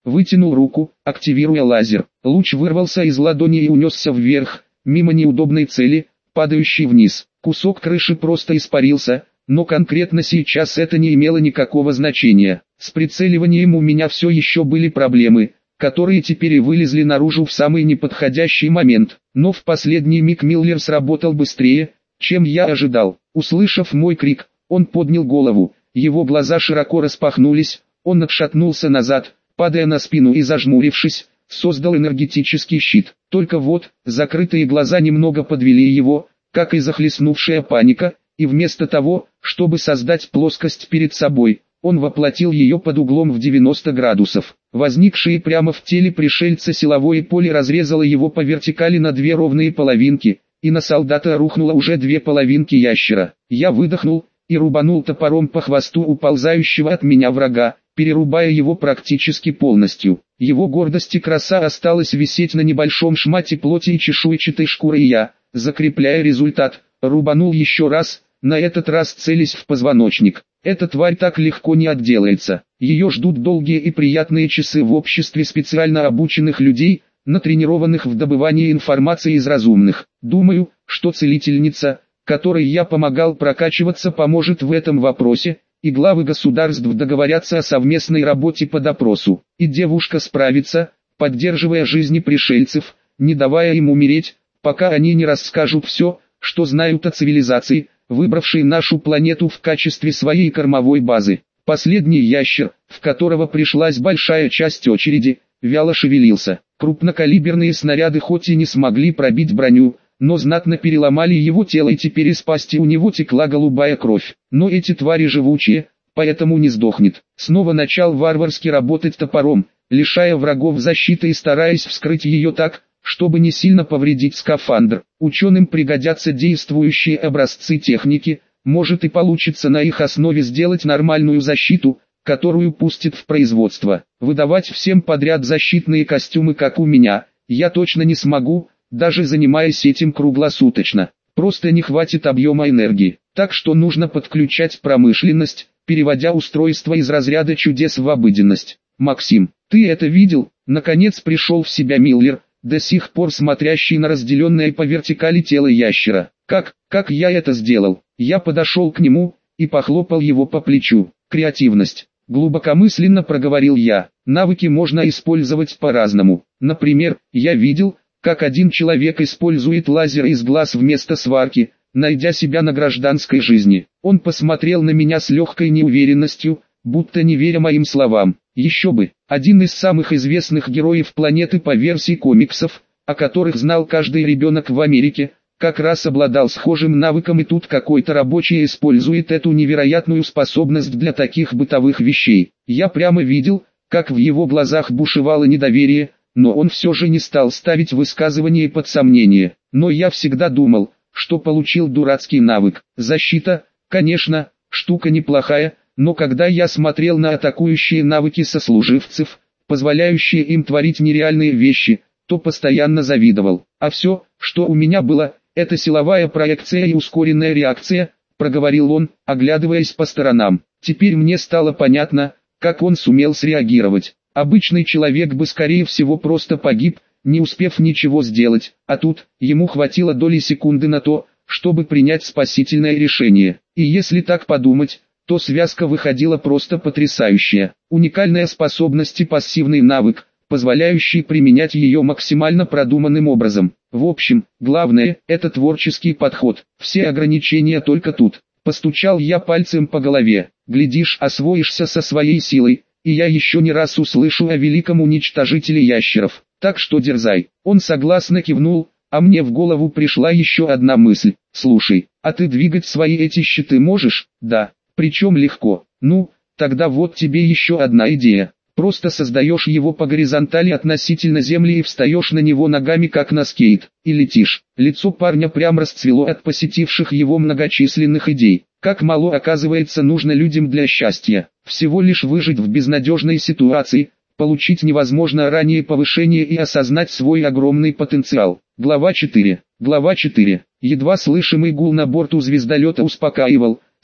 Вытянул руку, активируя лазер. Луч вырвался из ладони и унесся вверх, мимо неудобной цели, падающей вниз. Кусок крыши просто испарился, но конкретно сейчас это не имело никакого значения. С прицеливанием у меня все еще были проблемы, которые теперь и вылезли наружу в самый неподходящий момент. Но в последний миг Миллер сработал быстрее, чем я ожидал. Услышав мой крик, он поднял голову, его глаза широко распахнулись, он отшатнулся назад, падая на спину и зажмурившись, создал энергетический щит. Только вот, закрытые глаза немного подвели его, как и захлестнувшая паника, и вместо того, чтобы создать плоскость перед собой, он воплотил ее под углом в 90 градусов. Возникшее прямо в теле пришельца силовое поле разрезало его по вертикали на две ровные половинки, и на солдата рухнуло уже две половинки ящера. Я выдохнул и рубанул топором по хвосту уползающего от меня врага, перерубая его практически полностью. Его гордость и краса осталась висеть на небольшом шмате плоти и чешуйчатой шкуры, и я, закрепляя результат, рубанул еще раз, на этот раз целясь в позвоночник. Эта тварь так легко не отделается. Ее ждут долгие и приятные часы в обществе специально обученных людей, натренированных в добывании информации из разумных. Думаю, что целительница, которой я помогал прокачиваться, поможет в этом вопросе, и главы государств договорятся о совместной работе по допросу. И девушка справится, поддерживая жизни пришельцев, не давая им умереть, пока они не расскажут все, что знают о цивилизации, выбравшей нашу планету в качестве своей кормовой базы. Последний ящер, в которого пришлась большая часть очереди, вяло шевелился. Крупнокалиберные снаряды хоть и не смогли пробить броню, но знатно переломали его тело, и теперь из пасти у него текла голубая кровь. Но эти твари живучие, поэтому не сдохнет. Снова начал варварски работать топором, лишая врагов защиты и стараясь вскрыть ее так, чтобы не сильно повредить скафандр. Ученым пригодятся действующие образцы техники, может и получится на их основе сделать нормальную защиту, которую пустят в производство. Выдавать всем подряд защитные костюмы, как у меня, я точно не смогу, даже занимаясь этим круглосуточно. Просто не хватит объема энергии. Так что нужно подключать промышленность, переводя устройство из разряда чудес в обыденность. Максим, ты это видел? Наконец пришел в себя Миллер, до сих пор смотрящий на разделенное по вертикали тело ящера. Как я это сделал? Я подошел к нему и похлопал его по плечу. Креативность. Глубокомысленно проговорил я. Навыки можно использовать по-разному. Например, я видел, как один человек использует лазер из глаз вместо сварки, найдя себя на гражданской жизни. Он посмотрел на меня с легкой неуверенностью, будто не веря моим словам. Еще бы, один из самых известных героев планеты по версии комиксов, о которых знал каждый ребенок в Америке, как раз обладал схожим навыком, и тут какой-то рабочий использует эту невероятную способность для таких бытовых вещей. Я прямо видел, как в его глазах бушевало недоверие, но он все же не стал ставить высказывание под сомнение. Но я всегда думал, что получил дурацкий навык. Защита, конечно, штука неплохая, но когда я смотрел на атакующие навыки сослуживцев, позволяющие им творить нереальные вещи, то постоянно завидовал. А все, что у меня было, это силовая проекция и ускоренная реакция, проговорил он, оглядываясь по сторонам. Теперь мне стало понятно, как он сумел среагировать. Обычный человек бы скорее всего просто погиб, не успев ничего сделать, а тут, ему хватило доли секунды на то, чтобы принять спасительное решение. И если так подумать, то связка выходила просто потрясающая. Уникальная способность и пассивный навык, позволяющий применять ее максимально продуманным образом. В общем, главное – это творческий подход. Все ограничения только тут. Постучал я пальцем по голове. Глядишь, освоишься со своей силой, и я еще не раз услышу о великом уничтожителе ящеров. Так что дерзай. Он согласно кивнул, а мне в голову пришла еще одна мысль. Слушай, а ты двигать свои эти щиты можешь? Да. Причем легко. Ну, тогда вот тебе еще одна идея. Просто создаешь его по горизонтали относительно земли и встаешь на него ногами как на скейт, и летишь. Лицо парня прям расцвело от посетивших его многочисленных идей. Как мало, оказывается, нужно людям для счастья. Всего лишь выжить в безнадежной ситуации, получить невозможно ранее повышение и осознать свой огромный потенциал. Глава 4. Глава 4. Едва слышимый гул на борту звездолета успокаивал,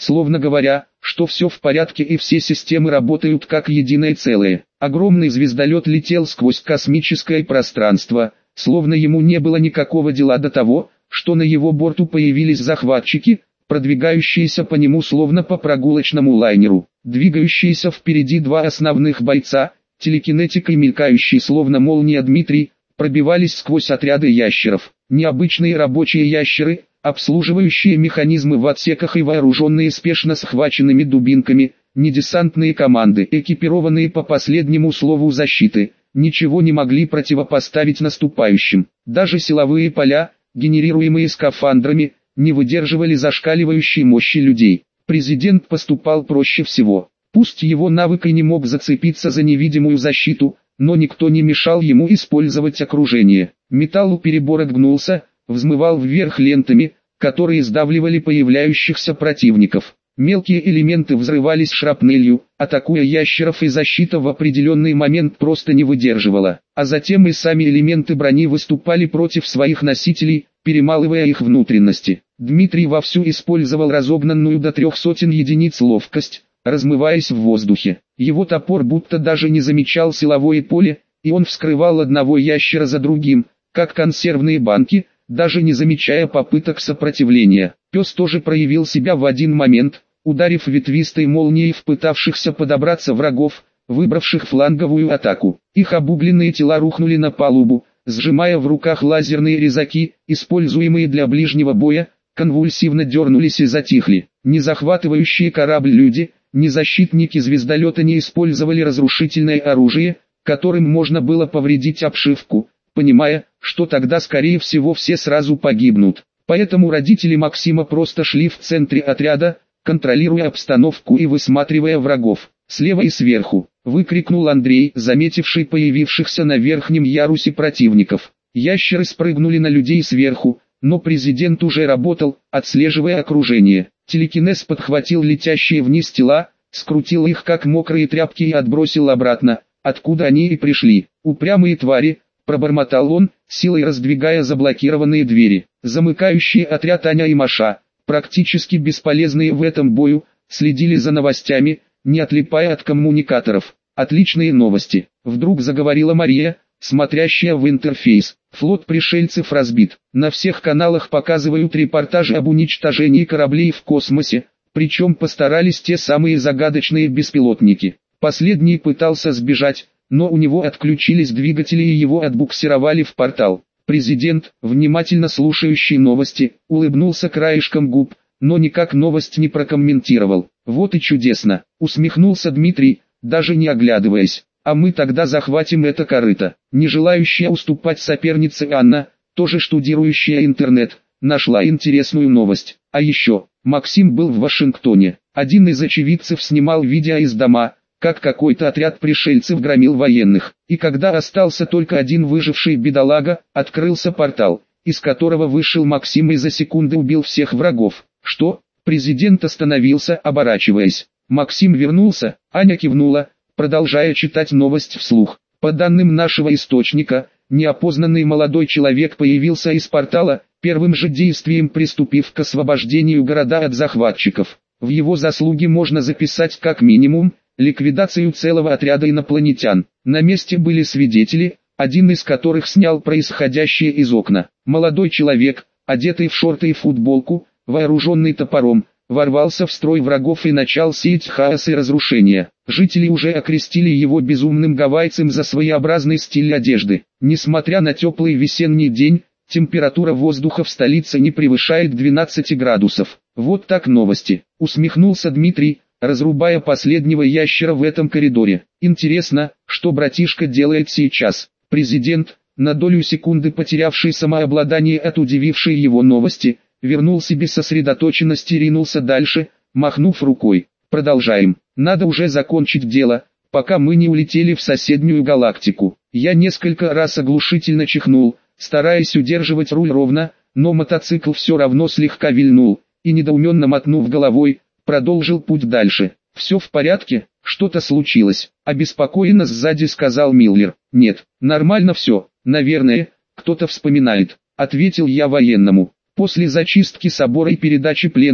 словно говоря, что все в порядке и все системы работают как единое целое. Огромный звездолет летел сквозь космическое пространство, словно ему не было никакого дела до того, что на его борту появились захватчики, продвигающиеся по нему словно по прогулочному лайнеру. Двигающиеся впереди два основных бойца, телекинетик и мелькающий словно молния Дмитрий, пробивались сквозь отряды ящеров. Необычные рабочие ящеры, обслуживающие механизмы в отсеках и вооруженные спешно схваченными дубинками, не десантные команды, экипированные по последнему слову защиты, ничего не могли противопоставить наступающим. Даже силовые поля, генерируемые скафандрами, не выдерживали зашкаливающей мощи людей. Президент поступал проще всего. Пусть его навык и не мог зацепиться за невидимую защиту, но никто не мешал ему использовать окружение. Металл у переборок гнулся, взмывал вверх лентами, которые сдавливали появляющихся противников. Мелкие элементы взрывались шрапнелью, атакуя ящеров, и защита в определенный момент просто не выдерживала. А затем и сами элементы брони выступали против своих носителей, перемалывая их внутренности. Дмитрий вовсю использовал разогнанную до 300 единиц ловкость, размываясь в воздухе. Его топор будто даже не замечал силовое поле, и он вскрывал одного ящера за другим, как консервные банки, даже не замечая попыток сопротивления. Пес тоже проявил себя в один момент, ударив ветвистой молнией в пытавшихся подобраться врагов, выбравших фланговую атаку. Их обугленные тела рухнули на палубу, сжимая в руках лазерные резаки, используемые для ближнего боя, конвульсивно дернулись и затихли. Ни захватывающие корабль люди, ни защитники звездолета не использовали разрушительное оружие, которым можно было повредить обшивку, понимая, что тогда скорее всего все сразу погибнут. Поэтому родители Максима просто шли в центре отряда, контролируя обстановку и высматривая врагов. «Слева и сверху!» — выкрикнул Андрей, заметивший появившихся на верхнем ярусе противников. Ящеры спрыгнули на людей сверху, но президент уже работал, отслеживая окружение. Телекинез подхватил летящие вниз тела, скрутил их как мокрые тряпки и отбросил обратно, откуда они и пришли. «Упрямые твари!» — пробормотал он, силой раздвигая заблокированные двери. Замыкающие отряд Аня и Маша, практически бесполезные в этом бою, следили за новостями, не отлипая от коммуникаторов. «Отличные новости!» — вдруг заговорила Мария, смотрящая в интерфейс. «Флот пришельцев разбит. На всех каналах показывают репортажи об уничтожении кораблей в космосе, причем постарались те самые загадочные беспилотники. Последний пытался сбежать, но у него отключились двигатели и его отбуксировали в портал». Президент, внимательно слушающий новости, улыбнулся краешком губ, но никак новость не прокомментировал. «Вот и чудесно!» — усмехнулся Дмитрий, даже не оглядываясь. «А мы тогда захватим это корыто». Не желающая уступать сопернице Анна, тоже штудирующая интернет, нашла интересную новость. А еще, Максим был в Вашингтоне. Один из очевидцев снимал видео из дома, как какой-то отряд пришельцев громил военных. И когда остался только один выживший бедолага, открылся портал, из которого вышел Максим и за секунды убил всех врагов. «Что?» — президент остановился, оборачиваясь. Максим вернулся, Аня кивнула, продолжая читать новость вслух. По данным нашего источника, неопознанный молодой человек появился из портала, первым же действием приступив к освобождению города от захватчиков. В его заслуги можно записать как минимум ликвидацию целого отряда инопланетян. На месте были свидетели, один из которых снял происходящее из окна. Молодой человек, одетый в шорты и футболку, вооруженный топором, ворвался в строй врагов и начал сеять хаос и разрушения. Жители уже окрестили его безумным гавайцем за своеобразный стиль одежды. Несмотря на теплый весенний день, температура воздуха в столице не превышает 12 градусов. «Вот так новости», — усмехнулся Дмитрий, разрубая последнего ящера в этом коридоре. «Интересно, что братишка делает сейчас?» Президент, на долю секунды потерявший самообладание от удивившей его новости, вернул себе сосредоточенность и ринулся дальше, махнув рукой. «Продолжаем. Надо уже закончить дело, пока мы не улетели в соседнюю галактику». Я несколько раз оглушительно чихнул, стараясь удерживать руль ровно, но мотоцикл все равно слегка вильнул, и недоуменно мотнув головой, продолжил путь дальше. «Все в порядке? Что-то случилось?» — обеспокоенно сзади сказал Миллер. «Нет, нормально все, наверное, кто-то вспоминает», — ответил я военному. После зачистки собора и передачи пленных,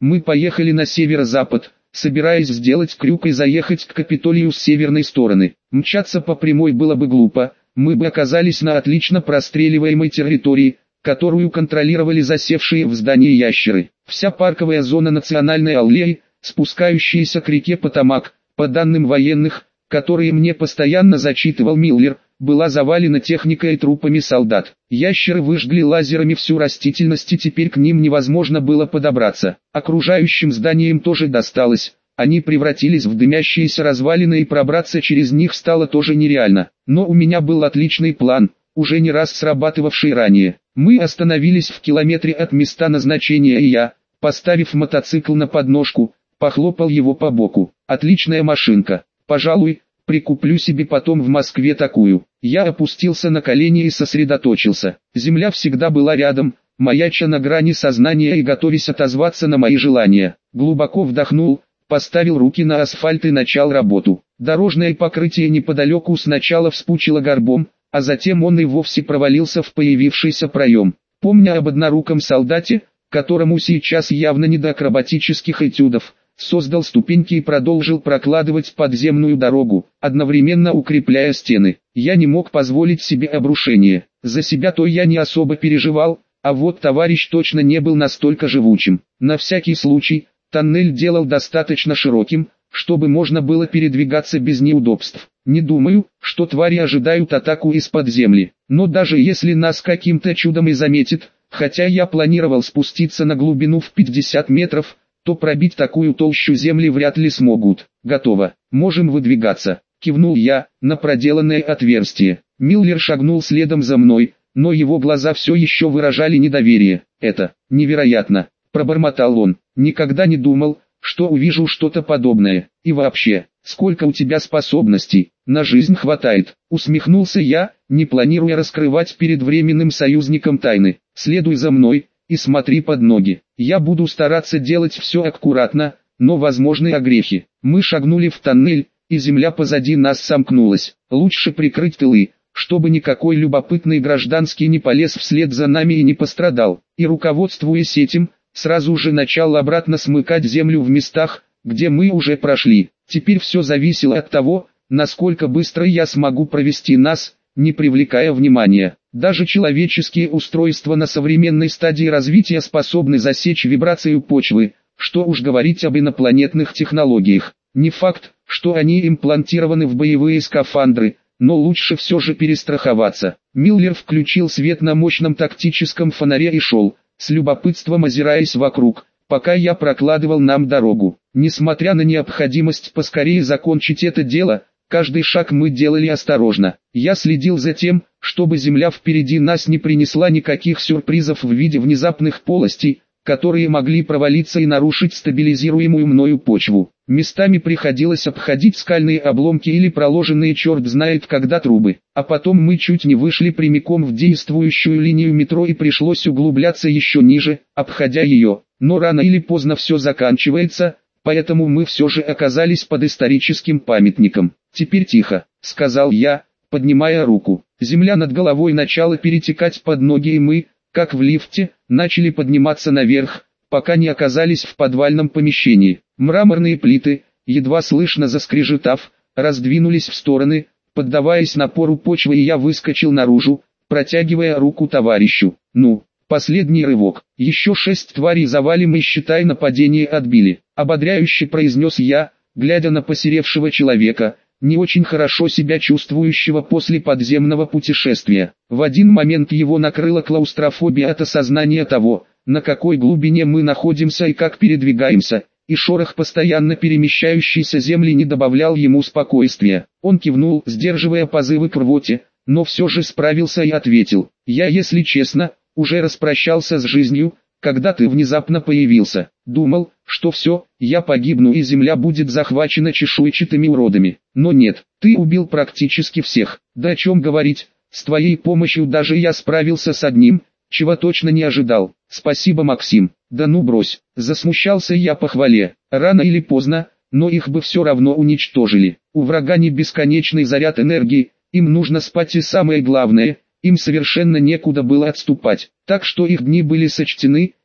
Мы поехали на северо-запад, собираясь сделать крюк и заехать к Капитолию с северной стороны. Мчаться по прямой было бы глупо, мы бы оказались на отлично простреливаемой территории, которую контролировали засевшие в здании ящеры. Вся парковая зона национальной аллеи, спускающаяся к реке Потомак, по данным военных, которые мне постоянно зачитывал Миллер, была завалена техникой и трупами солдат. Ящеры выжгли лазерами всю растительность, и теперь к ним невозможно было подобраться. Окружающим зданиям тоже досталось. Они превратились в дымящиеся развалины, и пробраться через них стало тоже нереально. Но у меня был отличный план, уже не раз срабатывавший ранее. Мы остановились в километре от места назначения, и я, поставив мотоцикл на подножку, похлопал его по боку. Отличная машинка. Пожалуй, прикуплю себе потом в Москве такую. Я опустился на колени и сосредоточился. Земля всегда была рядом, маяча на грани сознания и готовясь отозваться на мои желания. Глубоко вдохнул, поставил руки на асфальт и начал работу. Дорожное покрытие неподалеку сначала вспучило горбом, а затем он и вовсе провалился в появившийся проем. Помня об одноруком солдате, которому сейчас явно не до акробатических этюдов, создал ступеньки и продолжил прокладывать подземную дорогу, одновременно укрепляя стены. Я не мог позволить себе обрушение. За себя-то я не особо переживал, а вот товарищ точно не был настолько живучим. На всякий случай, тоннель делал достаточно широким, чтобы можно было передвигаться без неудобств. Не думаю, что твари ожидают атаку из-под земли. Но даже если нас каким-то чудом и заметит, хотя я планировал спуститься на глубину в 50 метров, то пробить такую толщу земли вряд ли смогут. Готово, можем выдвигаться. Кивнул я на проделанное отверстие. Миллер шагнул следом за мной, но его глаза все еще выражали недоверие. Это невероятно, пробормотал он. Никогда не думал, что увижу что-то подобное. И вообще, сколько у тебя способностей, на жизнь хватает. Усмехнулся я, не планируя раскрывать перед временным союзником тайны. Следуй за мной и смотри под ноги. Я буду стараться делать все аккуратно, но возможны огрехи. Мы шагнули в тоннель, и земля позади нас сомкнулась. Лучше прикрыть тылы, чтобы никакой любопытный гражданский не полез вслед за нами и не пострадал. И руководствуясь этим, сразу же начал обратно смыкать землю в местах, где мы уже прошли. Теперь все зависело от того, насколько быстро я смогу провести нас, не привлекая внимания. Даже человеческие устройства на современной стадии развития способны засечь вибрацию почвы, что уж говорить об инопланетных технологиях. Не факт, что они имплантированы в боевые скафандры, но лучше все же перестраховаться. Миллер включил свет на мощном тактическом фонаре и шел, с любопытством озираясь вокруг, пока я прокладывал нам дорогу. Несмотря на необходимость поскорее закончить это дело, каждый шаг мы делали осторожно. Я следил за тем, чтобы земля впереди нас не принесла никаких сюрпризов в виде внезапных полостей, которые могли провалиться и нарушить стабилизируемую мною почву. Местами приходилось обходить скальные обломки или проложенные черт знает когда трубы. А потом мы чуть не вышли прямиком в действующую линию метро и пришлось углубляться еще ниже, обходя ее. Но рано или поздно все заканчивается, поэтому мы все же оказались под историческим памятником. «Теперь тихо», — сказал я, поднимая руку. Земля над головой начала перетекать под ноги, и мы, как в лифте, начали подниматься наверх, пока не оказались в подвальном помещении. Мраморные плиты, едва слышно заскрежетав, раздвинулись в стороны, поддаваясь напору почвы, и я выскочил наружу, протягивая руку товарищу. «Ну, последний рывок. Еще 6 тварей завалим и, считай, нападение отбили», — ободряюще произнес я, глядя на посеревшего человека, не очень хорошо себя чувствующего после подземного путешествия. В один момент его накрыла клаустрофобия от осознания того, на какой глубине мы находимся и как передвигаемся, и шорох постоянно перемещающейся земли не добавлял ему спокойствия. Он кивнул, сдерживая позывы к рвоте, но все же справился и ответил: «Я, если честно, уже распрощался с жизнью, когда ты внезапно появился. Думал, что все, я погибну и земля будет захвачена чешуйчатыми уродами. Но нет, ты убил практически всех. Да о чем говорить, с твоей помощью даже я справился с одним, чего точно не ожидал. Спасибо, Максим». «Да ну брось», засмущался я похвале. «Рано или поздно, но их бы все равно уничтожили. У врага не бесконечный заряд энергии, им нужно спать, и самое главное, им совершенно некуда было отступать. Так что их дни были сочтены,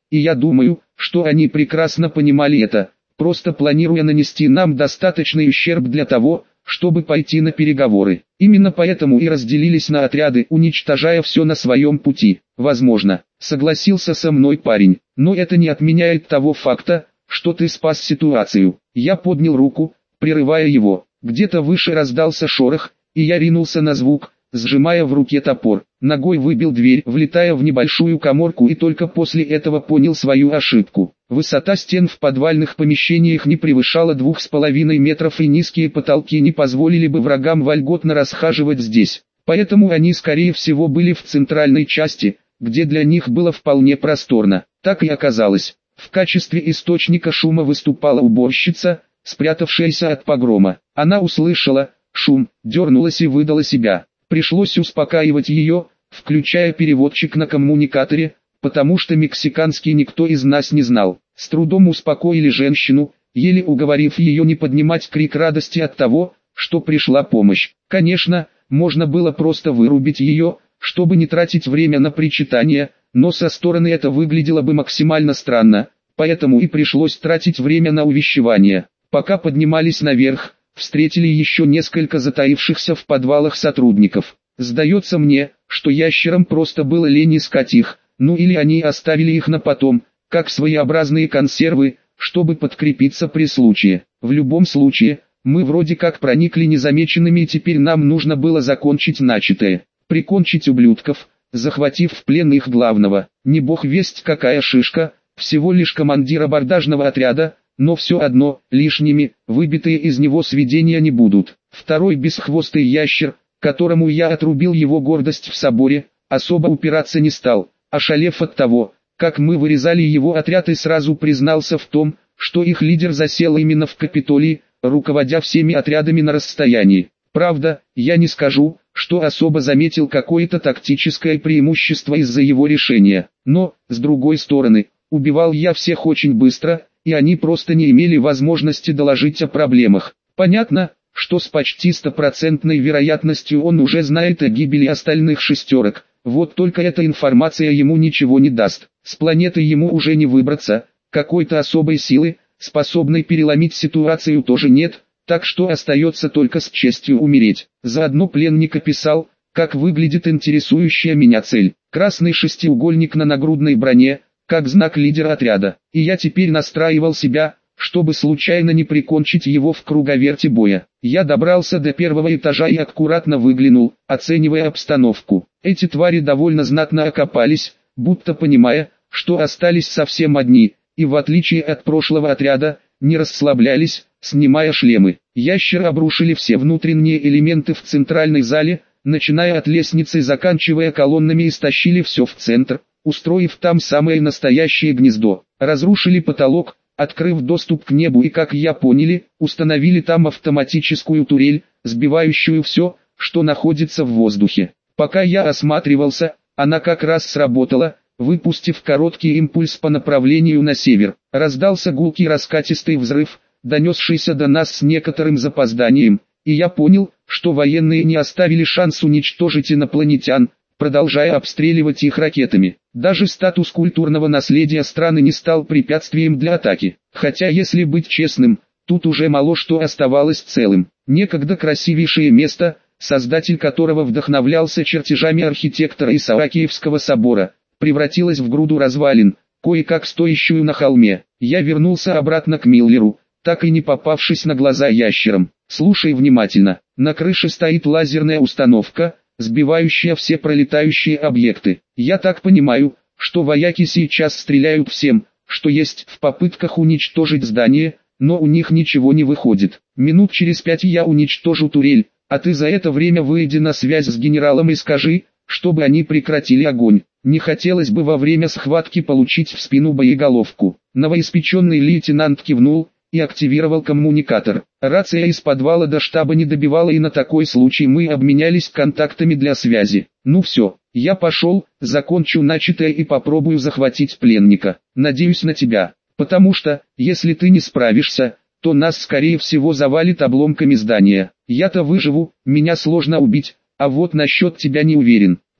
и я думаю, что они прекрасно понимали это, просто планируя нанести нам достаточный ущерб для того, чтобы пойти на переговоры. Именно поэтому и разделились на отряды, уничтожая все на своем пути. Возможно, согласился со мной парень, но это не отменяет того факта, что ты спас ситуацию. Я поднял руку, прерывая его. Где-то выше раздался шорох, и я ринулся на звук, сжимая в руке топор. Ногой выбил дверь, влетая в небольшую каморку, и только после этого понял свою ошибку. Высота стен в подвальных помещениях не превышала 2,5 метров, и низкие потолки не позволили бы врагам вольготно расхаживать здесь. Поэтому они скорее всего были в центральной части, где для них было вполне просторно. Так и оказалось. В качестве источника шума выступала уборщица, спрятавшаяся от погрома. Она услышала шум, дернулась и выдала себя. Пришлось успокаивать ее, включая переводчик на коммуникаторе, потому что мексиканский никто из нас не знал. С трудом успокоили женщину, еле уговорив ее не поднимать крик радости от того, что пришла помощь. Конечно, можно было просто вырубить ее, чтобы не тратить время на причитание, но со стороны это выглядело бы максимально странно, поэтому и пришлось тратить время на увещевание. Пока поднимались наверх, встретили еще несколько затаившихся в подвалах сотрудников. Сдается мне, что ящерам просто было лень искать их, ну или они оставили их на потом, как своеобразные консервы, чтобы подкрепиться при случае. В любом случае, мы вроде как проникли незамеченными, и теперь нам нужно было закончить начатое. Прикончить ублюдков, захватив в плен их главного. Не бог весть какая шишка, всего лишь командир абордажного отряда, но все одно, лишними, выбитые из него сведения не будут. Второй бесхвостый ящер, которому я отрубил его гордость в соборе, особо упираться не стал, ошалев от того, как мы вырезали его отряд, и сразу признался в том, что их лидер засел именно в Капитолии, руководя всеми отрядами на расстоянии. Правда, я не скажу, что особо заметил какое-то тактическое преимущество из-за его решения, но, с другой стороны, убивал я всех очень быстро, и они просто не имели возможности доложить о проблемах. Понятно, что с почти 100% вероятностью он уже знает о гибели остальных шестерок, вот только эта информация ему ничего не даст. С планеты ему уже не выбраться, какой-то особой силы, способной переломить ситуацию, тоже нет, так что остается только с честью умереть. Заодно пленник описал, как выглядит интересующая меня цель. Красный шестиугольник на нагрудной броне, как знак лидера отряда, и я теперь настраивал себя, чтобы случайно не прикончить его в круговерте боя. Я добрался до первого этажа и аккуратно выглянул, оценивая обстановку. Эти твари довольно знатно окопались, будто понимая, что остались совсем одни, и в отличие от прошлого отряда, не расслаблялись, снимая шлемы. Ящеры обрушили все внутренние элементы в центральной зале, начиная от лестницы и заканчивая колоннами, и стащили все в центр, устроив там самое настоящее гнездо. Разрушили потолок, открыв доступ к небу, и, как я поняли, установили там автоматическую турель, сбивающую все, что находится в воздухе. Пока я осматривался, она как раз сработала, выпустив короткий импульс по направлению на север. Раздался гулкий раскатистый взрыв, донесшийся до нас с некоторым запозданием, и я понял, что военные не оставили шанс уничтожить инопланетян, продолжая обстреливать их ракетами. Даже статус культурного наследия страны не стал препятствием для атаки. Хотя, если быть честным, тут уже мало что оставалось целым. Некогда красивейшее место, создатель которого вдохновлялся чертежами архитектора Исаакиевского собора, превратилось в груду развалин, кое-как стоящую на холме. Я вернулся обратно к Миллеру, так и не попавшись на глаза ящерам. Слушай внимательно. На крыше стоит лазерная установка, сбивающая все пролетающие объекты. Я так понимаю, что вояки сейчас стреляют всем, что есть, в попытках уничтожить здание, но у них ничего не выходит. Минут через 5 я уничтожу турель, а ты за это время выйди на связь с генералом и скажи, чтобы они прекратили огонь. Не хотелось бы во время схватки получить в спину боеголовку. Новоиспеченный лейтенант кивнул и активировал коммуникатор. Рация из подвала до штаба не добивала, и на такой случай мы обменялись контактами для связи. Ну все, я пошел, закончу начатое и попробую захватить пленника. Надеюсь на тебя, потому что, если ты не справишься, то нас скорее всего завалит обломками здания. Я-то выживу, меня сложно убить, а вот насчет тебя не уверен.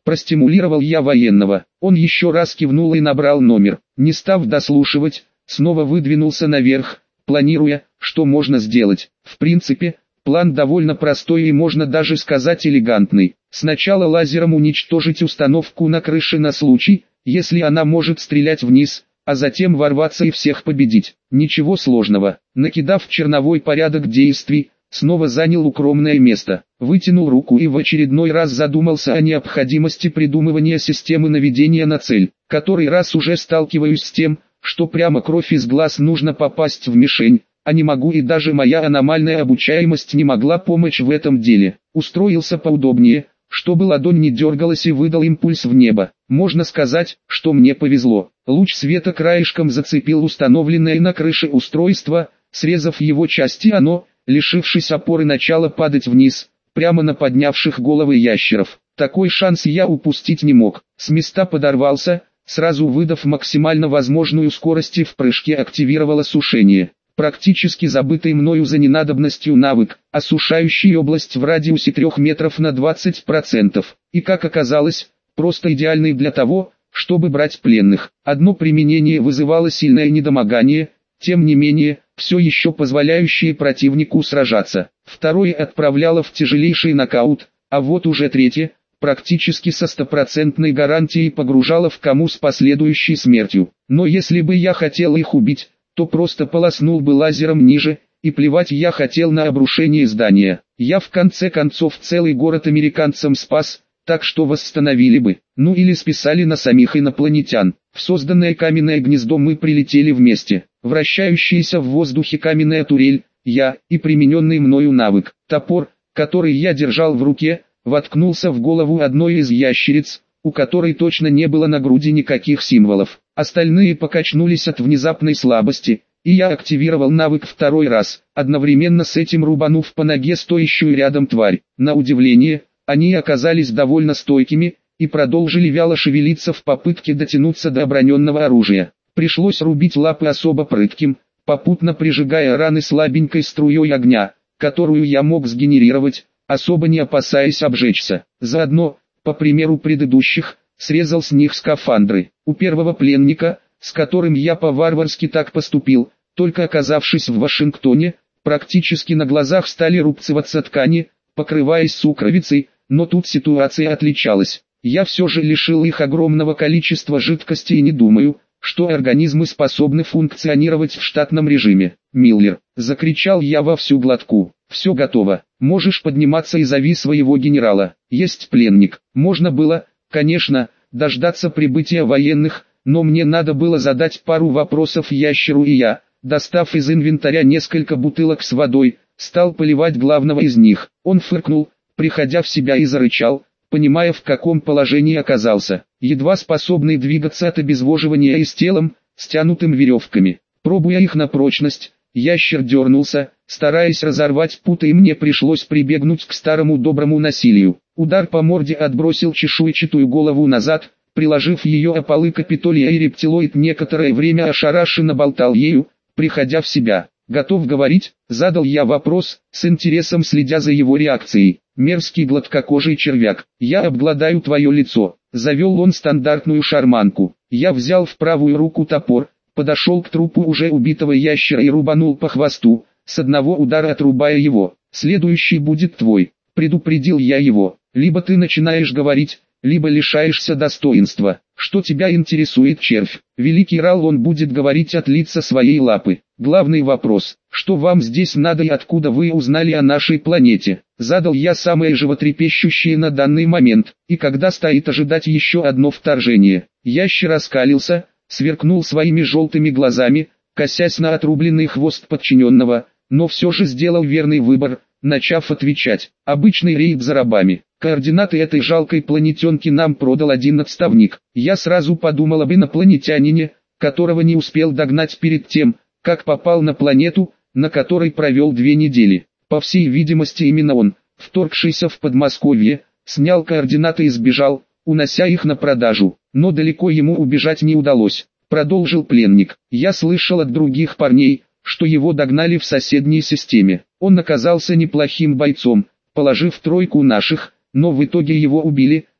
Простимулировал я военного. Он еще раз кивнул и набрал номер. Не став дослушивать, снова выдвинулся наверх, планируя, что можно сделать. В принципе, план довольно простой и можно даже сказать элегантный. Сначала лазером уничтожить установку на крыше на случай, если она может стрелять вниз, а затем ворваться и всех победить. Ничего сложного. Накидав черновой порядок действий, снова занял укромное место, вытянул руку и в очередной раз задумался о необходимости придумывания системы наведения на цель. Который раз уже сталкиваюсь с тем, что прямо кровь из глаз нужно попасть в мишень, а не могу, и даже моя аномальная обучаемость не могла помочь в этом деле. Устроился поудобнее, чтобы ладонь не дергалась, и выдал импульс в небо. Можно сказать, что мне повезло. Луч света краешком зацепил установленное на крыше устройство, срезав его части, оно, лишившись опоры, начало падать вниз, прямо на поднявших головы ящеров. Такой шанс я упустить не мог. С места подорвался, сразу выдав максимально возможную скорость и в прыжке активировал осушение. Практически забытый мною за ненадобностью навык, осушающий область в радиусе 3 метров на 20%. И как оказалось, просто идеальный для того, чтобы брать пленных. Одно применение вызывало сильное недомогание, тем не менее, все еще позволяющее противнику сражаться. Второе отправляло в тяжелейший нокаут, а вот уже третье, практически со стопроцентной гарантией погружало в кому с последующей смертью. Но если бы я хотел их убить, то просто полоснул бы лазером ниже, и плевать я хотел на обрушение здания. Я в конце концов целый город американцам спас, так что восстановили бы, ну или списали на самих инопланетян. В созданное каменное гнездо мы прилетели вместе. Вращающаяся в воздухе каменная турель, я и примененный мною навык. Топор, который я держал в руке, воткнулся в голову одной из ящериц, у которой точно не было на груди никаких символов. Остальные покачнулись от внезапной слабости, и я активировал навык второй раз, одновременно с этим рубанув по ноге стоящую рядом тварь. На удивление, они оказались довольно стойкими, и продолжили вяло шевелиться в попытке дотянуться до оброненного оружия. Пришлось рубить лапы особо прытким, попутно прижигая раны слабенькой струей огня, которую я мог сгенерировать, особо не опасаясь обжечься. Заодно, по примеру предыдущих, срезал с них скафандры. У первого пленника, с которым я по-варварски так поступил, только оказавшись в Вашингтоне, практически на глазах стали рубцеваться ткани, покрываясь сукровицей, но тут ситуация отличалась. Я все же лишил их огромного количества жидкости и не думаю, что организмы способны функционировать в штатном режиме. «Миллер!» — закричал я во всю глотку. «Все готово. Можешь подниматься и зови своего генерала. Есть пленник». Можно было, конечно, дождаться прибытия военных, но мне надо было задать пару вопросов ящеру, и я, достав из инвентаря несколько бутылок с водой, стал поливать главного из них. Он фыркнул, приходя в себя, и зарычал, понимая, в каком положении оказался. Едва способный двигаться от обезвоживания и с телом, стянутым веревками. Пробуя их на прочность, ящер дернулся, стараясь разорвать путы, и мне пришлось прибегнуть к старому доброму насилию. Удар по морде отбросил чешуйчатую голову назад, приложив ее о полы Капитолия, и рептилоид некоторое время ошарашенно болтал ею, приходя в себя. «Готов говорить?» — задал я вопрос, с интересом следя за его реакцией. «Мерзкий гладкокожий червяк, я обгладаю твое лицо», — завел он стандартную шарманку. Я взял в правую руку топор, подошел к трупу уже убитого ящера и рубанул по хвосту, с одного удара отрубая его. «Следующий будет твой», — предупредил я его. «Либо ты начинаешь говорить, либо лишаешься достоинства. Что тебя интересует, червь?» Великий Рал, он будет говорить от лица своей лапы. «Главный вопрос, что вам здесь надо и откуда вы узнали о нашей планете?» Задал я самое животрепещущее на данный момент. И когда стоит ожидать еще одно вторжение? Ящер оскалился, сверкнул своими желтыми глазами, косясь на отрубленный хвост подчиненного, но все же сделал верный выбор, начав отвечать. «Обычный рейд за рабами. Координаты этой жалкой планетенки нам продал один отставник. Я сразу подумал об инопланетянине, которого не успел догнать перед тем, как попал на планету, на которой провел 2 недели. По всей видимости, именно он, вторгшийся в Подмосковье, снял координаты и сбежал, унося их на продажу. Но далеко ему убежать не удалось», — продолжил пленник. «Я слышал от других парней, что его догнали в соседней системе. Он оказался неплохим бойцом, положив 3 наших, но в итоге его убили,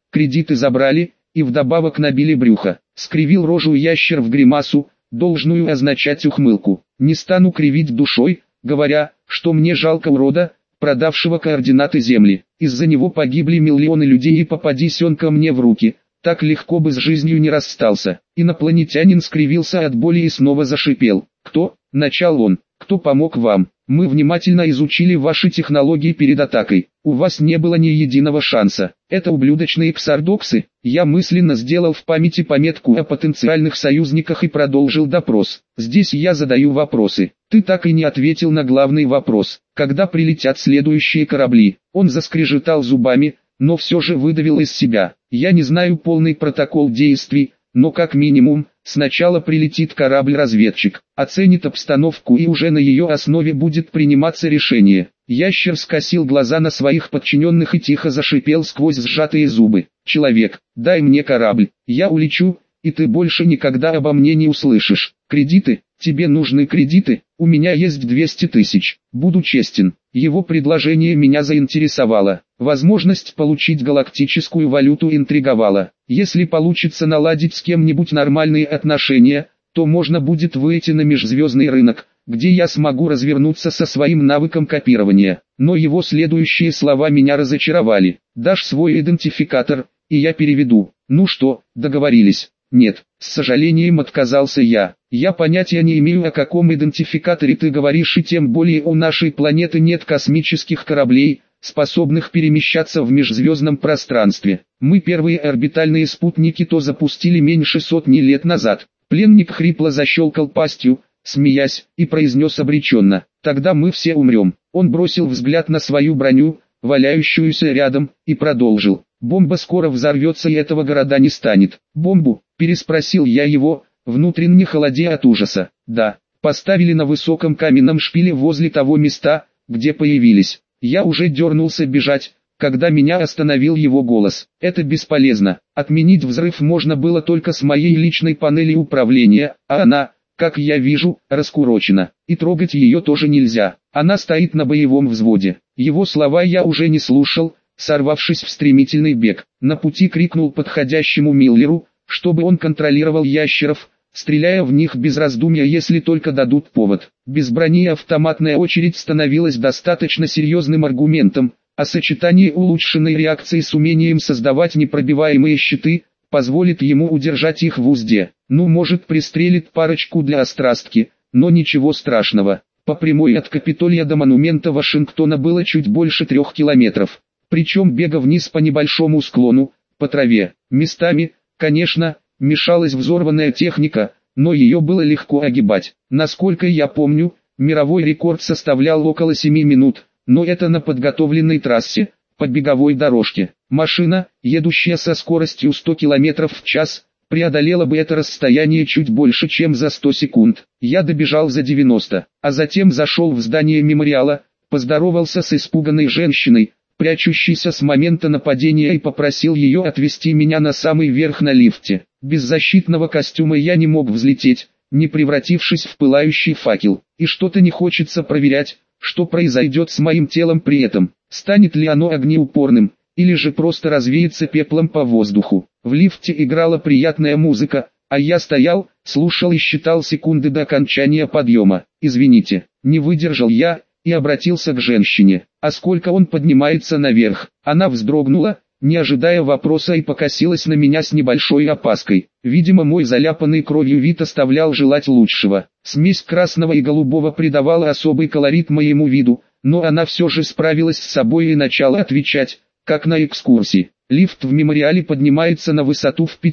кредиты забрали, и вдобавок набили брюхо. Скривил рожу ящер в гримасу, должную означать ухмылку. Не стану кривить душой, говоря, что мне жалко урода, продавшего координаты Земли. Из-за него погибли миллионы людей, и попадись он ко мне в руки, так легко бы с жизнью не расстался. Инопланетянин скривился от боли и снова зашипел. «Кто?» – начал он. «Кто помог вам? Мы внимательно изучили ваши технологии перед атакой. У вас не было ни единого шанса. Это ублюдочные ксардоксы». Я мысленно сделал в памяти пометку о потенциальных союзниках и продолжил допрос. «Здесь я задаю вопросы. Ты так и не ответил на главный вопрос. Когда прилетят следующие корабли?» Он заскрежетал зубами, но все же выдавил из себя. «Я не знаю полный протокол действий, но как минимум, сначала прилетит корабль-разведчик, оценит обстановку и уже на ее основе будет приниматься решение». Ящер скосил глаза на своих подчиненных и тихо зашипел сквозь сжатые зубы. «Человек, дай мне корабль, я улечу, и ты больше никогда обо мне не услышишь. Кредиты? Тебе нужны кредиты? У меня есть 200 тысяч. Буду честен». Его предложение меня заинтересовало. Возможность получить галактическую валюту интриговала. Если получится наладить с кем-нибудь нормальные отношения, то можно будет выйти на межзвездный рынок, где я смогу развернуться со своим навыком копирования. Но его следующие слова меня разочаровали. «Дашь свой идентификатор, и я переведу». «Ну что, договорились?» «Нет», с сожалением отказался я. «Я понятия не имею, о каком идентификаторе ты говоришь, и тем более у нашей планеты нет космических кораблей, способных перемещаться в межзвездном пространстве. Мы первые орбитальные спутники то запустили меньше сотни лет назад». Пленник хрипло защелкал пастью, смеясь, и произнес обреченно: «Тогда мы все умрем». Он бросил взгляд на свою броню, валяющуюся рядом, и продолжил: «Бомба скоро взорвется, и этого города не станет». «Бомбу?» – переспросил я его, внутренне холодея от ужаса. «Да, поставили на высоком каменном шпиле возле того места, где появились». Я уже дернулся бежать, когда меня остановил его голос. «Это бесполезно. Отменить взрыв можно было только с моей личной панели управления, а она, как я вижу, раскурочена. И трогать ее тоже нельзя. Она стоит на боевом взводе». Его слова я уже не слушал, сорвавшись в стремительный бег. На пути крикнул подходящему Миллеру, чтобы он контролировал ящеров, стреляя в них без раздумья, если только дадут повод. Без брони автоматная очередь становилась достаточно серьезным аргументом, а сочетание улучшенной реакции с умением создавать непробиваемые щиты позволит ему удержать их в узде. Ну, может, пристрелит парочку для острастки, но ничего страшного. По прямой от Капитолия до монумента Вашингтона было чуть больше 3 километров. Причем бега вниз по небольшому склону, по траве. Местами, конечно, мешалась взорванная техника, но ее было легко огибать. Насколько я помню, мировой рекорд составлял около 7 минут, но это на подготовленной трассе, по беговой дорожке. Машина, едущая со скоростью 100 км в час, преодолела бы это расстояние чуть больше, чем за 100 секунд. Я добежал за 90, а затем зашел в здание мемориала, поздоровался с испуганной женщиной, прячущейся с момента нападения, и попросил ее отвезти меня на самый верх на лифте. Без защитного костюма я не мог взлететь, не превратившись в пылающий факел. И что-то не хочется проверять, что произойдет с моим телом при этом. Станет ли оно огнеупорным, или же просто развеется пеплом по воздуху. В лифте играла приятная музыка, а я стоял, слушал и считал секунды до окончания подъема. «Извините», не выдержал я, и обратился к женщине. «А сколько он поднимается наверх?» Она вздрогнула, не ожидая вопроса, и покосилась на меня с небольшой опаской. Видимо, мой заляпанный кровью вид оставлял желать лучшего. Смесь красного и голубого придавала особый колорит моему виду, но она все же справилась с собой и начала отвечать, как на экскурсии. Лифт в мемориале поднимается на высоту в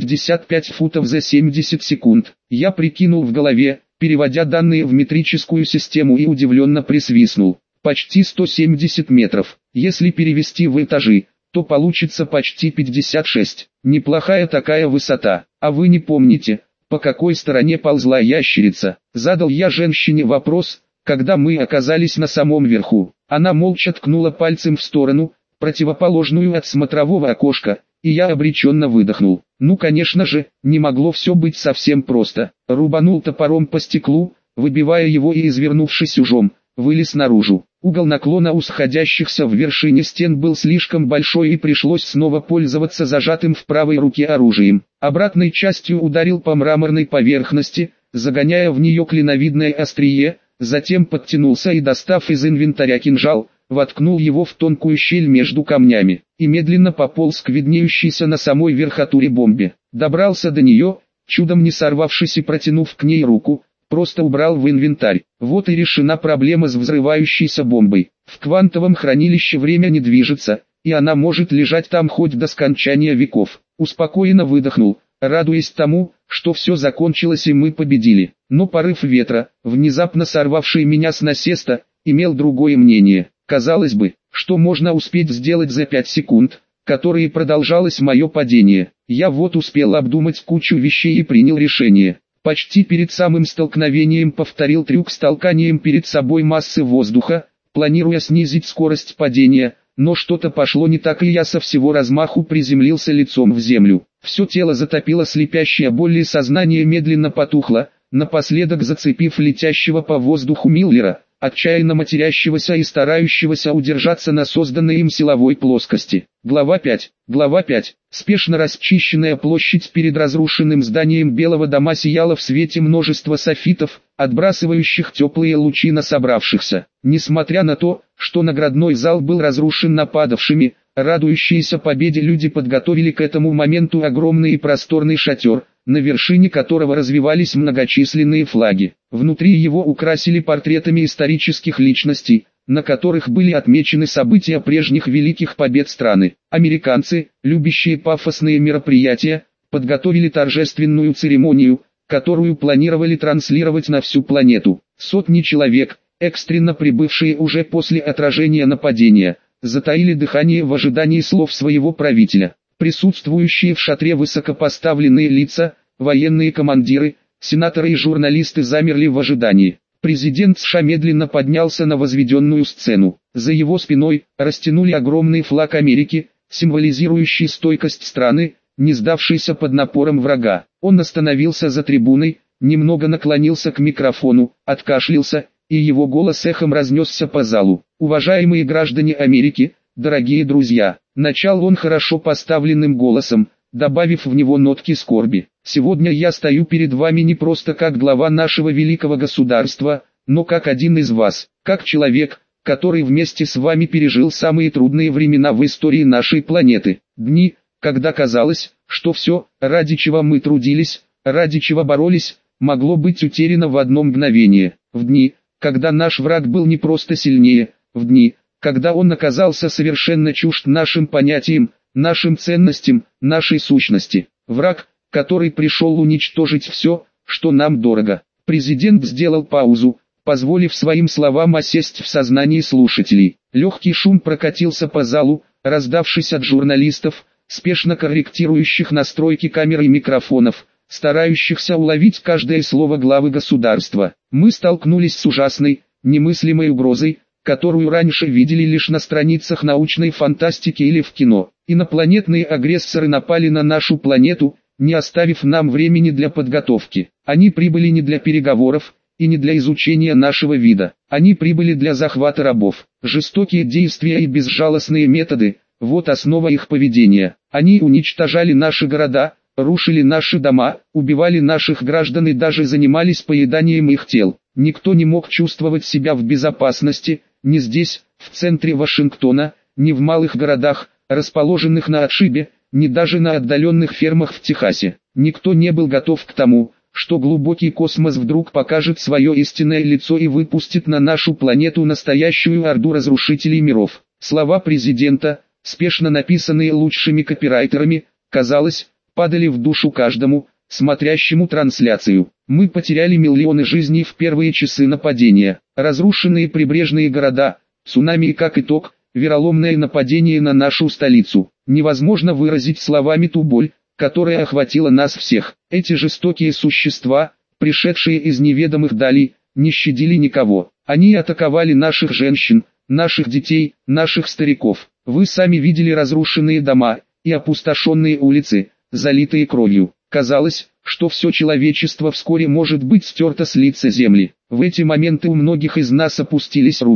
555 футов за 70 секунд. Я прикинул в голове, переводя данные в метрическую систему, и удивленно присвистнул. Почти 170 метров. Если перевести в этажи, то получится почти 56. Неплохая такая высота. А вы не помните, по какой стороне ползла ящерица? Задал я женщине вопрос, когда мы оказались на самом верху. Она молча ткнула пальцем в сторону, противоположную от смотрового окошка, и я обреченно выдохнул. Ну, конечно же, не могло все быть совсем просто. Рубанул топором по стеклу, выбивая его, и, извернувшись ужом, вылез наружу. Угол наклона у сходящихся в вершине стен был слишком большой и пришлось снова пользоваться зажатым в правой руке оружием. Обратной частью ударил по мраморной поверхности, загоняя в нее клиновидное острие, затем подтянулся и, достав из инвентаря кинжал, воткнул его в тонкую щель между камнями, и медленно пополз к виднеющейся на самой верхотуре бомбе. Добрался до нее, чудом не сорвавшись и протянув к ней руку, просто убрал в инвентарь. Вот и решена проблема с взрывающейся бомбой. В квантовом хранилище время не движется, и она может лежать там хоть до скончания веков. Успокоенно выдохнул, радуясь тому, что все закончилось и мы победили. Но порыв ветра, внезапно сорвавший меня с насеста, имел другое мнение. Казалось бы, что можно успеть сделать за 5 секунд, которые продолжалось мое падение. Я вот успел обдумать кучу вещей и принял решение. Почти перед самым столкновением повторил трюк с толканием перед собой массы воздуха, планируя снизить скорость падения, но что-то пошло не так, и я со всего размаху приземлился лицом в землю. Все тело затопило слепящая боль, и сознание медленно потухло, напоследок зацепив летящего по воздуху Миллера, отчаянно матерящегося и старающегося удержаться на созданной им силовой плоскости. Глава 5. Глава 5. Спешно расчищенная площадь перед разрушенным зданием Белого дома сияла в свете множества софитов, отбрасывающих теплые лучи на собравшихся. Несмотря на то, что наградной зал был разрушен нападавшими, радующиеся победе люди подготовили к этому моменту огромный и просторный шатер, на вершине которого развивались многочисленные флаги. Внутри его украсили портретами исторических личностей, на которых были отмечены события прежних великих побед страны. Американцы, любящие пафосные мероприятия, подготовили торжественную церемонию, которую планировали транслировать на всю планету. Сотни человек, экстренно прибывшие уже после отражения нападения, затаили дыхание в ожидании слов своего правителя. Присутствующие в шатре высокопоставленные лица, военные командиры, сенаторы и журналисты замерли в ожидании. Президент США медленно поднялся на возведенную сцену. За его спиной растянули огромный флаг Америки, символизирующий стойкость страны, не сдавшейся под напором врага. Он остановился за трибуной, немного наклонился к микрофону, откашлялся, и его голос эхом разнесся по залу. «Уважаемые граждане Америки, дорогие друзья», начал он хорошо поставленным голосом, добавив в него нотки скорби. «Сегодня я стою перед вами не просто как глава нашего великого государства, но как один из вас, как человек, который вместе с вами пережил самые трудные времена в истории нашей планеты. Дни, когда казалось, что все, ради чего мы трудились, ради чего боролись, могло быть утеряно в одно мгновение. В дни, когда наш враг был не просто сильнее, в дни, когда он оказался совершенно чужд нашим понятиям, нашим ценностям, нашей сущности. Враг, который пришел уничтожить все, что нам дорого». Президент сделал паузу, позволив своим словам осесть в сознании слушателей. Легкий шум прокатился по залу, раздавшись от журналистов, спешно корректирующих настройки камер и микрофонов, старающихся уловить каждое слово главы государства. Мы столкнулись с ужасной, немыслимой угрозой, которую раньше видели лишь на страницах научной фантастики или в кино. Инопланетные агрессоры напали на нашу планету, не оставив нам времени для подготовки. Они прибыли не для переговоров, и не для изучения нашего вида. Они прибыли для захвата рабов. Жестокие действия и безжалостные методы – вот основа их поведения. Они уничтожали наши города, рушили наши дома, убивали наших граждан и даже занимались поеданием их тел. Никто не мог чувствовать себя в безопасности, ни здесь, в центре Вашингтона, ни в малых городах, расположенных на отшибе, ни даже на отдаленных фермах в Техасе. Никто не был готов к тому, что глубокий космос вдруг покажет свое истинное лицо и выпустит на нашу планету настоящую орду разрушителей миров. Слова президента, спешно написанные лучшими копирайтерами, казалось, падали в душу каждому, смотрящему трансляцию. Мы потеряли миллионы жизней в первые часы нападения. Разрушенные прибрежные города, цунами и как итог, вероломное нападение на нашу столицу. Невозможно выразить словами ту боль, которая охватила нас всех. Эти жестокие существа, пришедшие из неведомых далей, не щадили никого. Они атаковали наших женщин, наших детей, наших стариков. Вы сами видели разрушенные дома и опустошенные улицы, залитые кровью. Казалось, что все человечество вскоре может быть стерто с лица земли. В эти моменты у многих из нас опустились руки,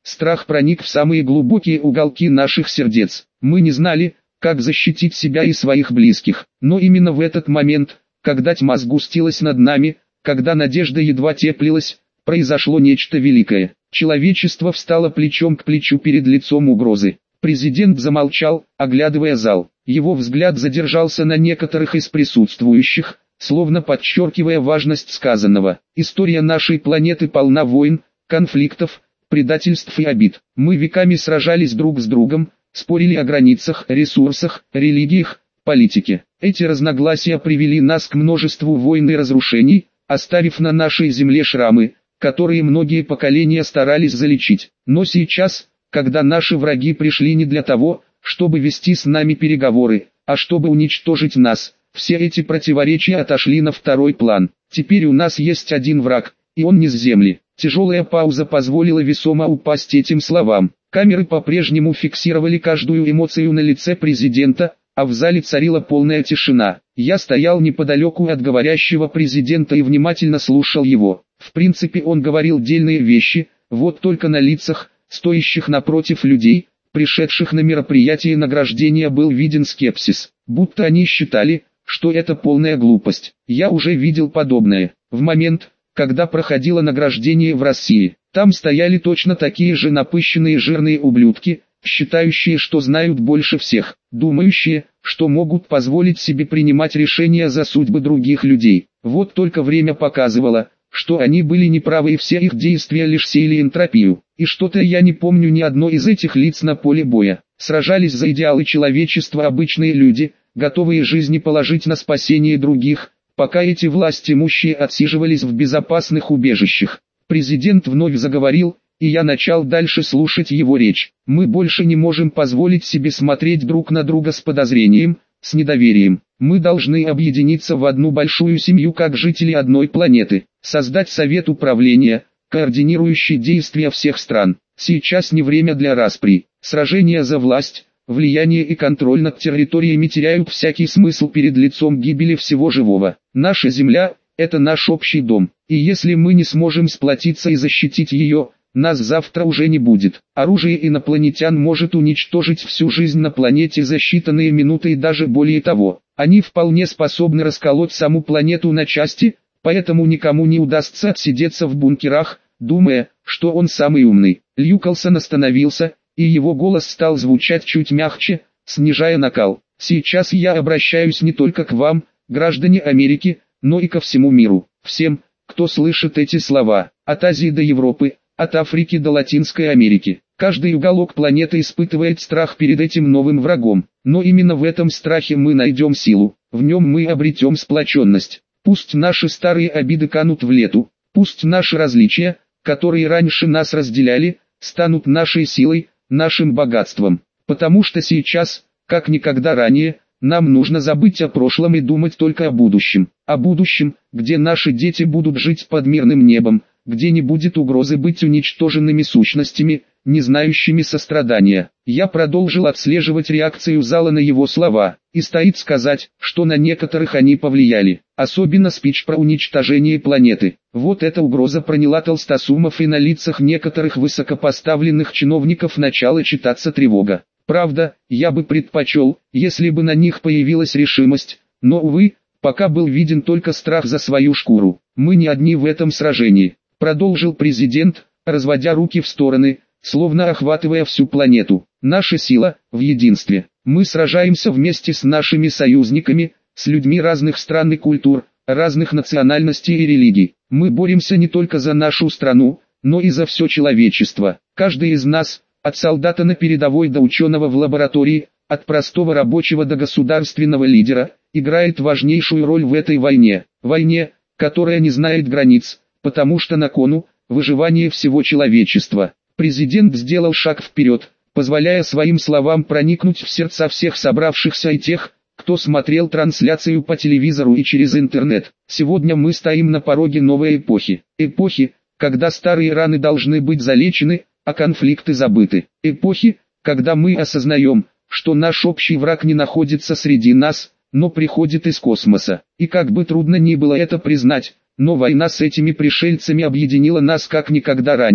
Страх проник в самые глубокие уголки наших сердец. Мы не знали, как защитить себя и своих близких. Но именно в этот момент, когда тьма сгустилась над нами, когда надежда едва теплилась, произошло нечто великое. Человечество встало плечом к плечу перед лицом угрозы. Президент замолчал, оглядывая зал. Его взгляд задержался на некоторых из присутствующих, словно подчеркивая важность сказанного. История нашей планеты полна войн, конфликтов, предательств и обид. Мы веками сражались друг с другом, спорили о границах, ресурсах, религиях, политике. Эти разногласия привели нас к множеству войн и разрушений, оставив на нашей земле шрамы, которые многие поколения старались залечить. Но сейчас, когда наши враги пришли не для того, чтобы вести с нами переговоры, а чтобы уничтожить нас, все эти противоречия отошли на второй план. Теперь у нас есть один враг, и он не с земли. Тяжелая пауза позволила весомо упасть этим словам. Камеры по-прежнему фиксировали каждую эмоцию на лице президента, а в зале царила полная тишина. Я стоял неподалеку от говорящего президента и внимательно слушал его. В принципе, он говорил дельные вещи, вот только на лицах, стоящих напротив людей, пришедших на мероприятие награждения, был виден скепсис, будто они считали, что это полная глупость. Я уже видел подобное. В момент, когда проходило награждение в России, там стояли точно такие же напыщенные жирные ублюдки, считающие, что знают больше всех, думающие, что могут позволить себе принимать решения за судьбы других людей. Вот только время показывало, что они были неправы и все их действия лишь сеяли энтропию. И что-то я не помню ни одной из этих лиц на поле боя. Сражались за идеалы человечества обычные люди, готовые жизни положить на спасение других, пока эти властимущие отсиживались в безопасных убежищах. Президент вновь заговорил, и я начал дальше слушать его речь. Мы больше не можем позволить себе смотреть друг на друга с подозрением, с недоверием. Мы должны объединиться в одну большую семью как жители одной планеты, создать совет управления, координирующий действия всех стран. Сейчас не время для распри. Сражения за власть, влияние и контроль над территориями теряют всякий смысл перед лицом гибели всего живого. Наша Земля – это наш общий дом, и если мы не сможем сплотиться и защитить ее, нас завтра уже не будет. Оружие инопланетян может уничтожить всю жизнь на планете за считанные минуты и даже более того. Они вполне способны расколоть саму планету на части, поэтому никому не удастся отсидеться в бункерах, думая, что он самый умный. Лью Колсон остановился, и его голос стал звучать чуть мягче, снижая накал. Сейчас я обращаюсь не только к вам, граждане Америки, но и ко всему миру. Всем, кто слышит эти слова, от Азии до Европы, от Африки до Латинской Америки. Каждый уголок планеты испытывает страх перед этим новым врагом. Но именно в этом страхе мы найдем силу, в нем мы обретем сплоченность. Пусть наши старые обиды канут в лету, пусть наши различия, которые раньше нас разделяли, станут нашей силой, нашим богатством. Потому что сейчас, как никогда ранее, нам нужно забыть о прошлом и думать только о будущем. О будущем, где наши дети будут жить под мирным небом, где не будет угрозы быть уничтоженными сущностями, не знающими сострадания. Я продолжил отслеживать реакцию зала на его слова, и стоит сказать, что на некоторых они повлияли. Особенно спич про уничтожение планеты. Вот эта угроза проняла толстосумов, и на лицах некоторых высокопоставленных чиновников начала читаться тревога. Правда, я бы предпочел, если бы на них появилась решимость, но увы, пока был виден только страх за свою шкуру. Мы не одни в этом сражении, продолжил президент, разводя руки в стороны, словно охватывая всю планету. Наша сила в единстве. Мы сражаемся вместе с нашими союзниками, с людьми разных стран и культур, разных национальностей и религий. Мы боремся не только за нашу страну, но и за все человечество. Каждый из нас, от солдата на передовой до ученого в лаборатории, от простого рабочего до государственного лидера, играет важнейшую роль в этой войне. Войне, которая не знает границ, потому что на кону выживание всего человечества. Президент сделал шаг вперед, позволяя своим словам проникнуть в сердца всех собравшихся и тех, кто смотрел трансляцию по телевизору и через интернет. Сегодня мы стоим на пороге новой эпохи. Эпохи, когда старые раны должны быть залечены, а конфликты забыты. Эпохи, когда мы осознаем, что наш общий враг не находится среди нас, но приходит из космоса. И как бы трудно ни было это признать, но война с этими пришельцами объединила нас как никогда раньше.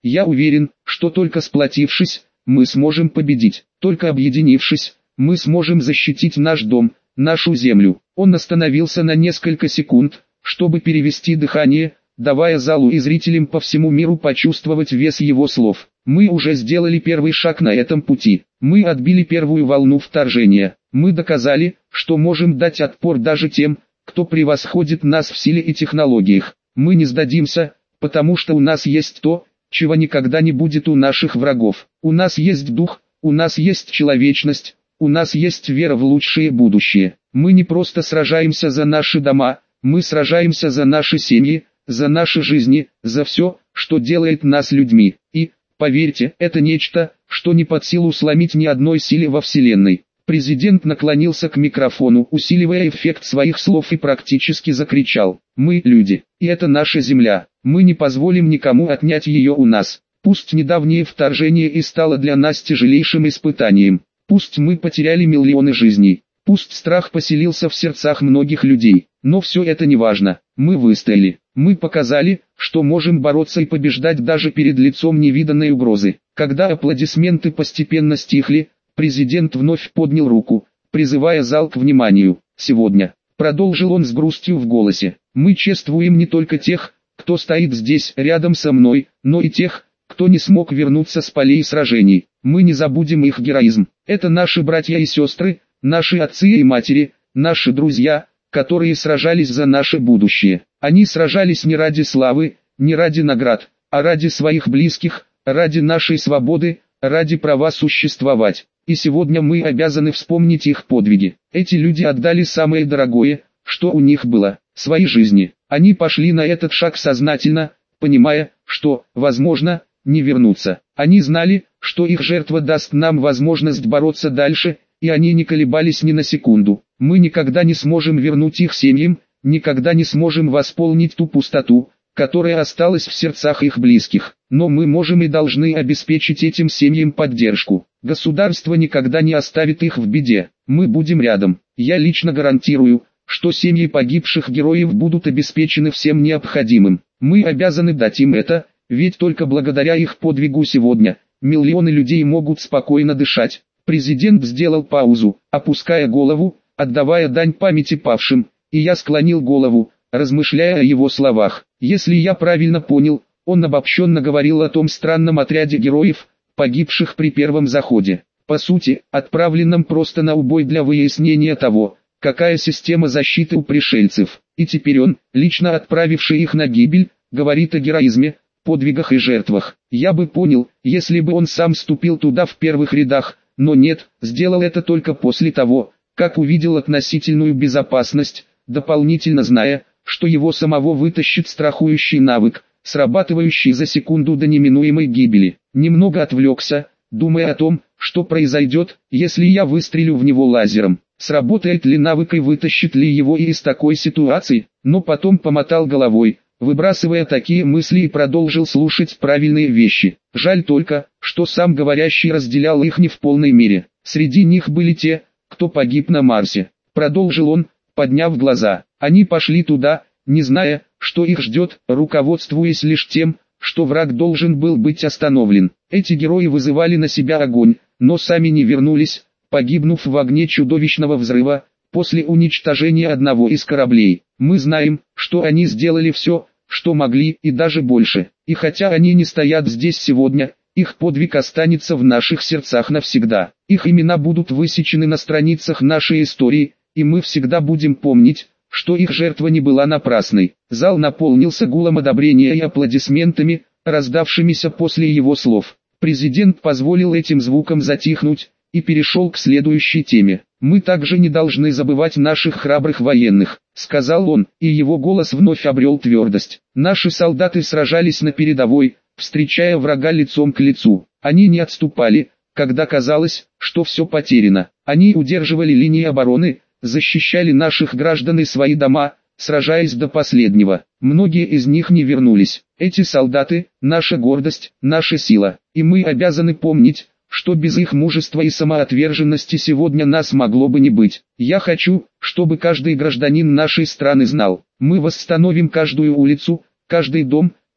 Я уверен, что только сплотившись, мы сможем победить. Только объединившись, мы сможем защитить наш дом, нашу землю. Он остановился на несколько секунд, чтобы перевести дыхание, давая залу и зрителям по всему миру почувствовать вес его слов. Мы уже сделали первый шаг на этом пути. Мы отбили первую волну вторжения. Мы доказали, что можем дать отпор даже тем, кто превосходит нас в силе и технологиях. Мы не сдадимся, потому что у нас есть то, чего никогда не будет у наших врагов. У нас есть дух, у нас есть человечность, у нас есть вера в лучшее будущее. Мы не просто сражаемся за наши дома, мы сражаемся за наши семьи, за наши жизни, за все, что делает нас людьми. И, поверьте, это нечто, что не под силу сломить ни одной силе во Вселенной. Президент наклонился к микрофону, усиливая эффект своих слов и практически закричал: «Мы люди, и это наша земля, мы не позволим никому отнять ее у нас. Пусть недавнее вторжение и стало для нас тяжелейшим испытанием, пусть мы потеряли миллионы жизней, пусть страх поселился в сердцах многих людей, но все это не важно, мы выстояли, мы показали, что можем бороться и побеждать даже перед лицом невиданной угрозы». Когда аплодисменты постепенно стихли, президент вновь поднял руку, призывая зал к вниманию. «Сегодня», — продолжил он с грустью в голосе, — «мы чествуем не только тех, кто стоит здесь рядом со мной, но и тех, кто не смог вернуться с полей сражений. Мы не забудем их героизм. Это наши братья и сестры, наши отцы и матери, наши друзья, которые сражались за наше будущее. Они сражались не ради славы, не ради наград, а ради своих близких, ради нашей свободы, ради права существовать. И сегодня мы обязаны вспомнить их подвиги. Эти люди отдали самое дорогое, что у них было, свои жизни. Они пошли на этот шаг сознательно, понимая, что, возможно, не вернуться. Они знали, что их жертва даст нам возможность бороться дальше, и они не колебались ни на секунду. Мы никогда не сможем вернуть их семьям, никогда не сможем восполнить ту пустоту, которая осталась в сердцах их близких. Но мы можем и должны обеспечить этим семьям поддержку. Государство никогда не оставит их в беде. Мы будем рядом. Я лично гарантирую, что семьи погибших героев будут обеспечены всем необходимым. Мы обязаны дать им это, ведь только благодаря их подвигу сегодня миллионы людей могут спокойно дышать. Президент сделал паузу, опуская голову, отдавая дань памяти павшим, и я склонил голову, размышляя о его словах. Если я правильно понял, он обобщенно говорил о том странном отряде героев, погибших при первом заходе. По сути, отправленном просто на убой для выяснения того, какая система защиты у пришельцев. И теперь он, лично отправивший их на гибель, говорит о героизме, подвигах и жертвах. Я бы понял, если бы он сам вступил туда в первых рядах, но нет, сделал это только после того, как увидел относительную безопасность, дополнительно зная, что его самого вытащит страхующий навык, срабатывающий за секунду до неминуемой гибели. Немного отвлекся, думая о том, что произойдет, если я выстрелю в него лазером. Сработает ли навык и вытащит ли его из такой ситуации, но потом помотал головой, выбрасывая такие мысли, и продолжил слушать правильные вещи. Жаль только, что сам говорящий разделял их не в полной мере. Среди них были те, кто погиб на Марсе. Продолжил он, подняв глаза. Они пошли туда, не зная, что их ждет, руководствуясь лишь тем, что враг должен был быть остановлен. Эти герои вызывали на себя огонь, но сами не вернулись, погибнув в огне чудовищного взрыва, после уничтожения одного из кораблей. Мы знаем, что они сделали все, что могли, и даже больше. И хотя они не стоят здесь сегодня, их подвиг останется в наших сердцах навсегда. Их имена будут высечены на страницах нашей истории, и мы всегда будем помнить, что их жертва не была напрасной. Зал наполнился гулом одобрения и аплодисментами, раздавшимися после его слов. Президент позволил этим звукам затихнуть, и перешел к следующей теме. «Мы также не должны забывать наших храбрых военных», — сказал он, и его голос вновь обрел твердость. «Наши солдаты сражались на передовой, встречая врага лицом к лицу. Они не отступали, когда казалось, что все потеряно. Они удерживали линии обороны, защищали наших граждан и свои дома, сражаясь до последнего. Многие из них не вернулись. Эти солдаты – наша гордость, наша сила, и мы обязаны помнить, что без их мужества и самоотверженности сегодня нас могло бы не быть. Я хочу, чтобы каждый гражданин нашей страны знал, мы восстановим каждую улицу, каждый дом,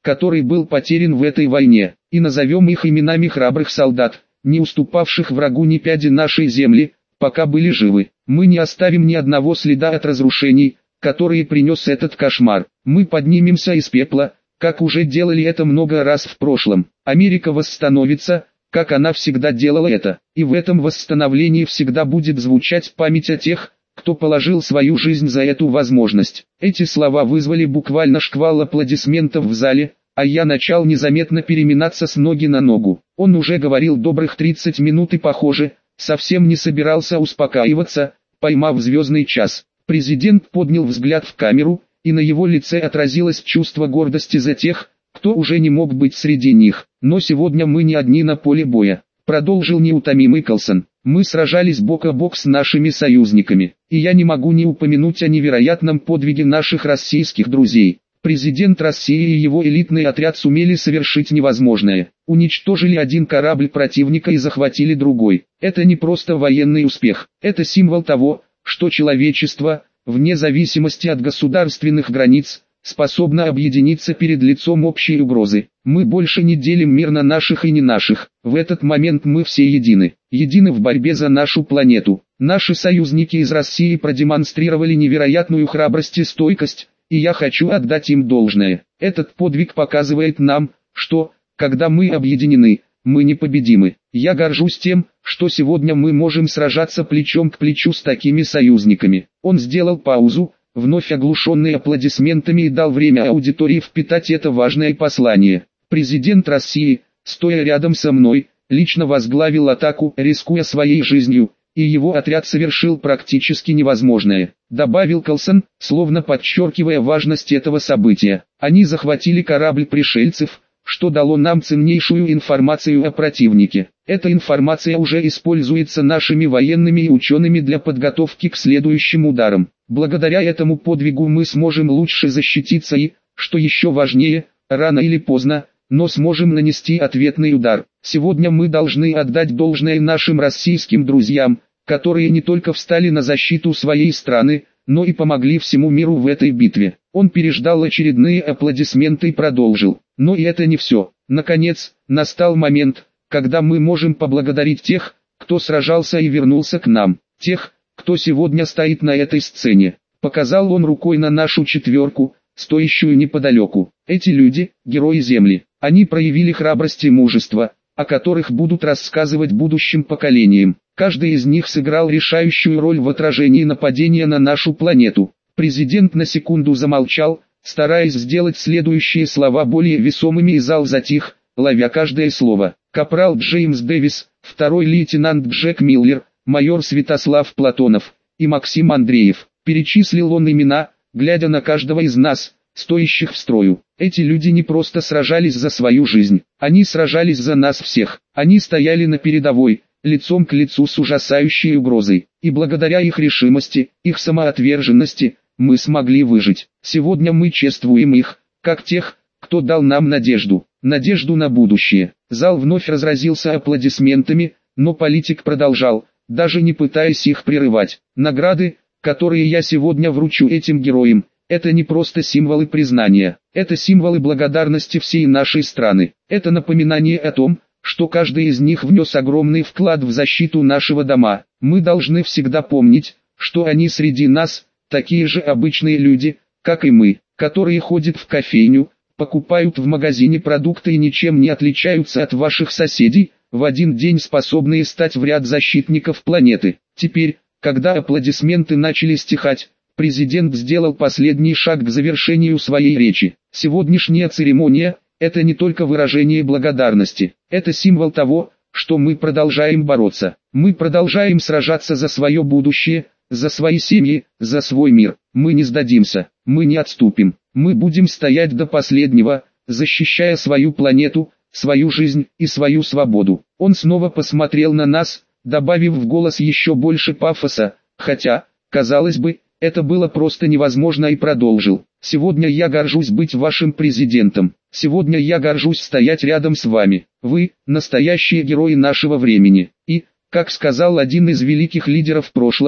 который был потерян в этой войне, и назовем их именами храбрых солдат, не уступавших врагу ни пяди нашей земли, пока были живы. Мы не оставим ни одного следа от разрушений, которые принес этот кошмар. Мы поднимемся из пепла, как уже делали это много раз в прошлом. Америка восстановится, как она всегда делала это, и в этом восстановлении всегда будет звучать память о тех, кто положил свою жизнь за эту возможность. Эти слова вызвали буквально шквал аплодисментов в зале, а я начал незаметно переминаться с ноги на ногу. Он уже говорил добрых 30 минут и, похоже, совсем не собирался успокаиваться, поймав звездный час. Президент поднял взгляд в камеру, и на его лице отразилось чувство гордости за тех, кто уже не мог быть среди них. Но сегодня мы не одни на поле боя, продолжил неутомимый Колсон. Мы сражались бок о бок с нашими союзниками, и я не могу не упомянуть о невероятном подвиге наших российских друзей. Президент России и его элитный отряд сумели совершить невозможное. Уничтожили один корабль противника и захватили другой. Это не просто военный успех, это символ того, что человечество, вне зависимости от государственных границ, способно объединиться перед лицом общей угрозы. Мы больше не делим мир на наших и не наших. В этот момент мы все едины. Едины в борьбе за нашу планету. Наши союзники из России продемонстрировали невероятную храбрость и стойкость, и я хочу отдать им должное. Этот подвиг показывает нам, что, когда мы объединены, мы непобедимы. Я горжусь тем, что сегодня мы можем сражаться плечом к плечу с такими союзниками. Он сделал паузу, вновь оглушенный аплодисментами, и дал время аудитории впитать это важное послание. Президент России, стоя рядом со мной, лично возглавил атаку, рискуя своей жизнью, и его отряд совершил практически невозможное, добавил Колсон, словно подчеркивая важность этого события. Они захватили корабль пришельцев, что дало нам ценнейшую информацию о противнике. Эта информация уже используется нашими военными и учеными для подготовки к следующим ударам. Благодаря этому подвигу мы сможем лучше защититься и, что еще важнее, рано или поздно, но сможем нанести ответный удар. Сегодня мы должны отдать должное нашим российским друзьям, которые не только встали на защиту своей страны, но и помогли всему миру в этой битве. Он переждал очередные аплодисменты и продолжил. Но и это не все. Наконец, настал момент, когда мы можем поблагодарить тех, кто сражался и вернулся к нам. Тех, кто сегодня стоит на этой сцене. Показал он рукой на нашу четверку, стоящую неподалеку. Эти люди – герои Земли. Они проявили храбрость и мужество, о которых будут рассказывать будущим поколениям. Каждый из них сыграл решающую роль в отражении нападения на нашу планету. Президент на секунду замолчал, стараясь сделать следующие слова более весомыми, и зал затих, ловя каждое слово. Капрал Джеймс Дэвис, второй лейтенант Джек Миллер, майор Святослав Платонов и Максим Андреев. Перечислил он имена, глядя на каждого из нас, стоящих в строю. Эти люди не просто сражались за свою жизнь, они сражались за нас всех. Они стояли на передовой, лицом к лицу с ужасающей угрозой. И благодаря их решимости, их самоотверженности, мы смогли выжить. Сегодня мы чествуем их, как тех, кто дал нам надежду. Надежду на будущее. Зал вновь разразился аплодисментами, но политик продолжал, даже не пытаясь их прерывать. Награды, которые я сегодня вручу этим героям, это не просто символы признания, это символы благодарности всей нашей страны. Это напоминание о том, что каждый из них внес огромный вклад в защиту нашего дома. Мы должны всегда помнить, что они среди нас, такие же обычные люди, как и мы, которые ходят в кофейню, покупают в магазине продукты и ничем не отличаются от ваших соседей, в один день способные стать в ряд защитников планеты. Теперь, когда аплодисменты начали стихать, президент сделал последний шаг к завершению своей речи. Сегодняшняя церемония – это не только выражение благодарности, это символ того, что мы продолжаем бороться. Мы продолжаем сражаться за свое будущее, за свои семьи, за свой мир. Мы не сдадимся, мы не отступим. Мы будем стоять до последнего, защищая свою планету, свою жизнь и свою свободу. Он снова посмотрел на нас, добавив в голос еще больше пафоса, хотя, казалось бы, это было просто невозможно, и продолжил. Сегодня я горжусь быть вашим президентом. Сегодня я горжусь стоять рядом с вами. Вы – настоящие герои нашего времени. И, как сказал один из великих лидеров прошлого,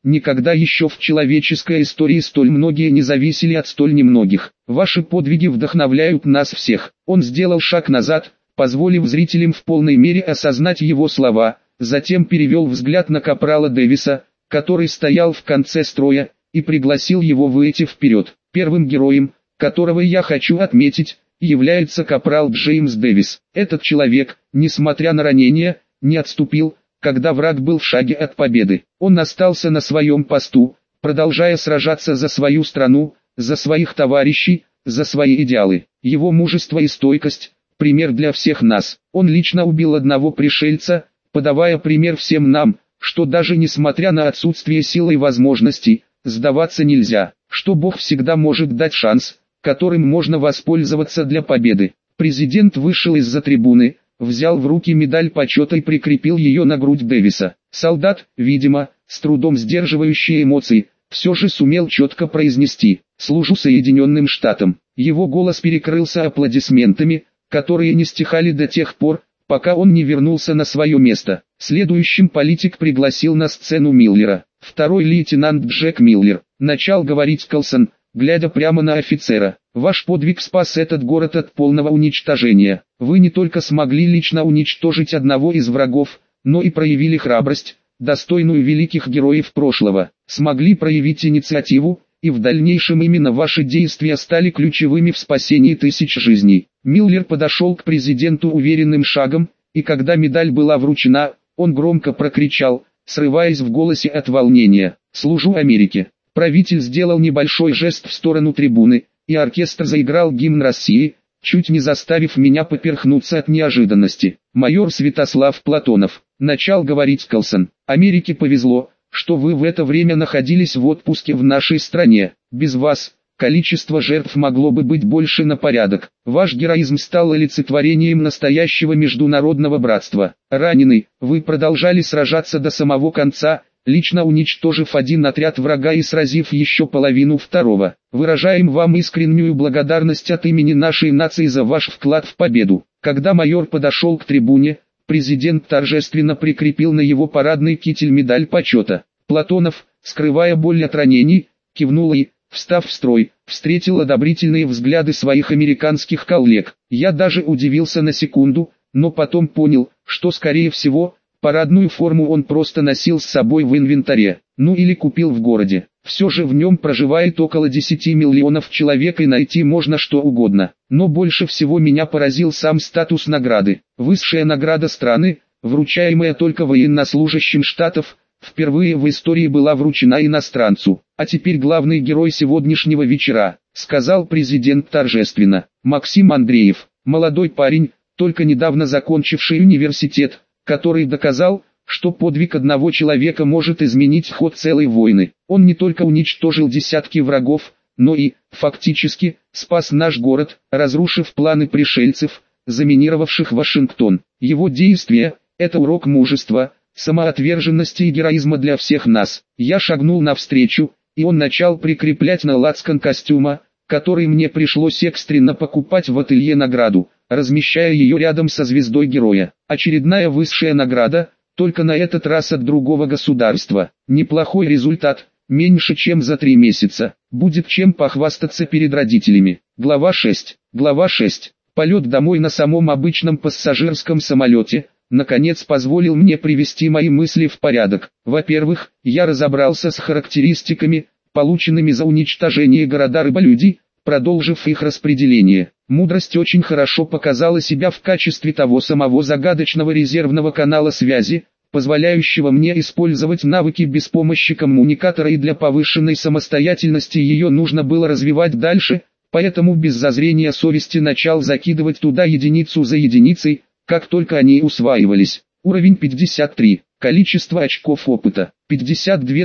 Никогда еще в человеческой истории столь многие не зависели от столь немногих. Ваши подвиги вдохновляют нас всех. Он сделал шаг назад, позволив зрителям в полной мере осознать его слова, затем перевел взгляд на капрала Дэвиса, который стоял в конце строя, и пригласил его выйти вперед. Первым героем, которого я хочу отметить, является капрал Джеймс Дэвис. Этот человек, несмотря на ранения, не отступил, когда враг был в шаге от победы. Он остался на своем посту, продолжая сражаться за свою страну, за своих товарищей, за свои идеалы. Его мужество и стойкость – пример для всех нас. Он лично убил одного пришельца, подавая пример всем нам, что даже несмотря на отсутствие сил и возможностей, сдаваться нельзя, что Бог всегда может дать шанс, которым можно воспользоваться для победы. Президент вышел из-за трибуны, взял в руки медаль почета и прикрепил ее на грудь Дэвиса. Солдат, видимо, с трудом сдерживающий эмоции, все же сумел четко произнести: «Служу Соединенным Штатам». Его голос перекрылся аплодисментами, которые не стихали до тех пор, пока он не вернулся на свое место. Следующим политик пригласил на сцену Миллера. Второй лейтенант Джек Миллер. Начал говорить Колсон, глядя прямо на офицера. «Ваш подвиг спас этот город от полного уничтожения. Вы не только смогли лично уничтожить одного из врагов, но и проявили храбрость, достойную великих героев прошлого. Смогли проявить инициативу, и в дальнейшем именно ваши действия стали ключевыми в спасении тысяч жизней». Миллер подошел к президенту уверенным шагом, и когда медаль была вручена, он громко прокричал, срываясь в голосе от волнения: «Служу Америке». Правитель сделал небольшой жест в сторону трибуны, и оркестр заиграл гимн России, чуть не заставив меня поперхнуться от неожиданности. «Майор Святослав Платонов», — начал говорить Колсон, — «Америке повезло, что вы в это время находились в отпуске в нашей стране. Без вас количество жертв могло бы быть больше на порядок. Ваш героизм стал олицетворением настоящего международного братства. Раненый, вы продолжали сражаться до самого конца, лично уничтожив один отряд врага и сразив еще половину второго. Выражаем вам искреннюю благодарность от имени нашей нации за ваш вклад в победу». Когда майор подошел к трибуне, президент торжественно прикрепил на его парадный китель медаль почета. Платонов, скрывая боль от ранений, кивнул и, встав в строй, встретил одобрительные взгляды своих американских коллег. Я даже удивился на секунду, но потом понял, что скорее всего, парадную форму он просто носил с собой в инвентаре, ну или купил в городе. Все же в нем проживает около 10 миллионов человек, и найти можно что угодно. Но больше всего меня поразил сам статус награды. Высшая награда страны, вручаемая только военнослужащим штатов, впервые в истории была вручена иностранцу. «А теперь главный герой сегодняшнего вечера», — сказал президент торжественно. Максим Андреев, молодой парень, только недавно закончивший университет, который доказал, что подвиг одного человека может изменить ход целой войны. Он не только уничтожил десятки врагов, но и, фактически, спас наш город, разрушив планы пришельцев, заминировавших Вашингтон. Его действия – это урок мужества, самоотверженности и героизма для всех нас. Я шагнул навстречу, и он начал прикреплять на лацкан костюма, который мне пришлось экстренно покупать в ателье, награду, размещая ее рядом со звездой героя. Очередная высшая награда, только на этот раз от другого государства. Неплохой результат, меньше чем за 3 месяца. Будет чем похвастаться перед родителями. Глава 6. Глава 6. Полет домой на самом обычном пассажирском самолете, наконец позволил мне привести мои мысли в порядок. Во-первых, я разобрался с характеристиками, полученными за уничтожение города-рыболюдей, продолжив их распределение. Мудрость очень хорошо показала себя в качестве того самого загадочного резервного канала связи, позволяющего мне использовать навыки без помощи коммуникатора, и для повышенной самостоятельности ее нужно было развивать дальше, поэтому без зазрения совести начал закидывать туда единицу за единицей, как только они усваивались. Уровень 53. Количество очков опыта. 52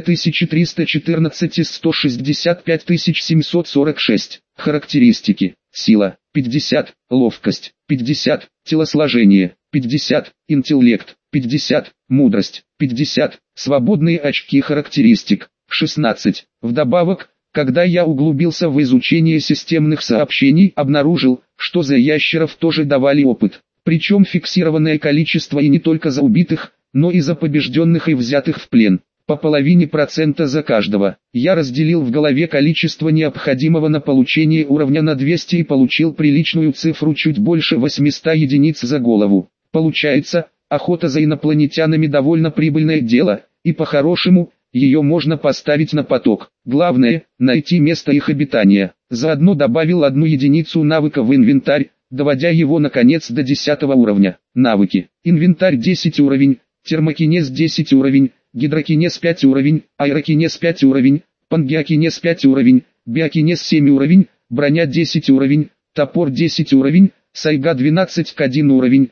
314 из 165 746. Характеристики. Сила. 50. Ловкость. 50. Телосложение. 50. Интеллект. 50. Мудрость. 50. Свободные очки характеристик. 16. Вдобавок, когда я углубился в изучение системных сообщений, обнаружил, что за ящеров тоже давали опыт. Причем фиксированное количество, и не только за убитых, но и за побежденных и взятых в плен. по половине процента за каждого. Я разделил в голове количество необходимого на получение уровня на 200 и получил приличную цифру чуть больше 800 единиц за голову. Получается, охота за инопланетянами довольно прибыльное дело, и по-хорошему, ее можно поставить на поток. Главное, найти место их обитания. Заодно добавил 1 единицу навыка в инвентарь, доводя его наконец до 10 уровня. Навыки. Инвентарь 10 уровень, термокинез 10 уровень, гидрокинез 5 уровень, аэрокинез 5 уровень, пангеокинез 5 уровень, биокинез 7 уровень, броня 10 уровень, топор 10 уровень, сайга 12 к 1 уровень,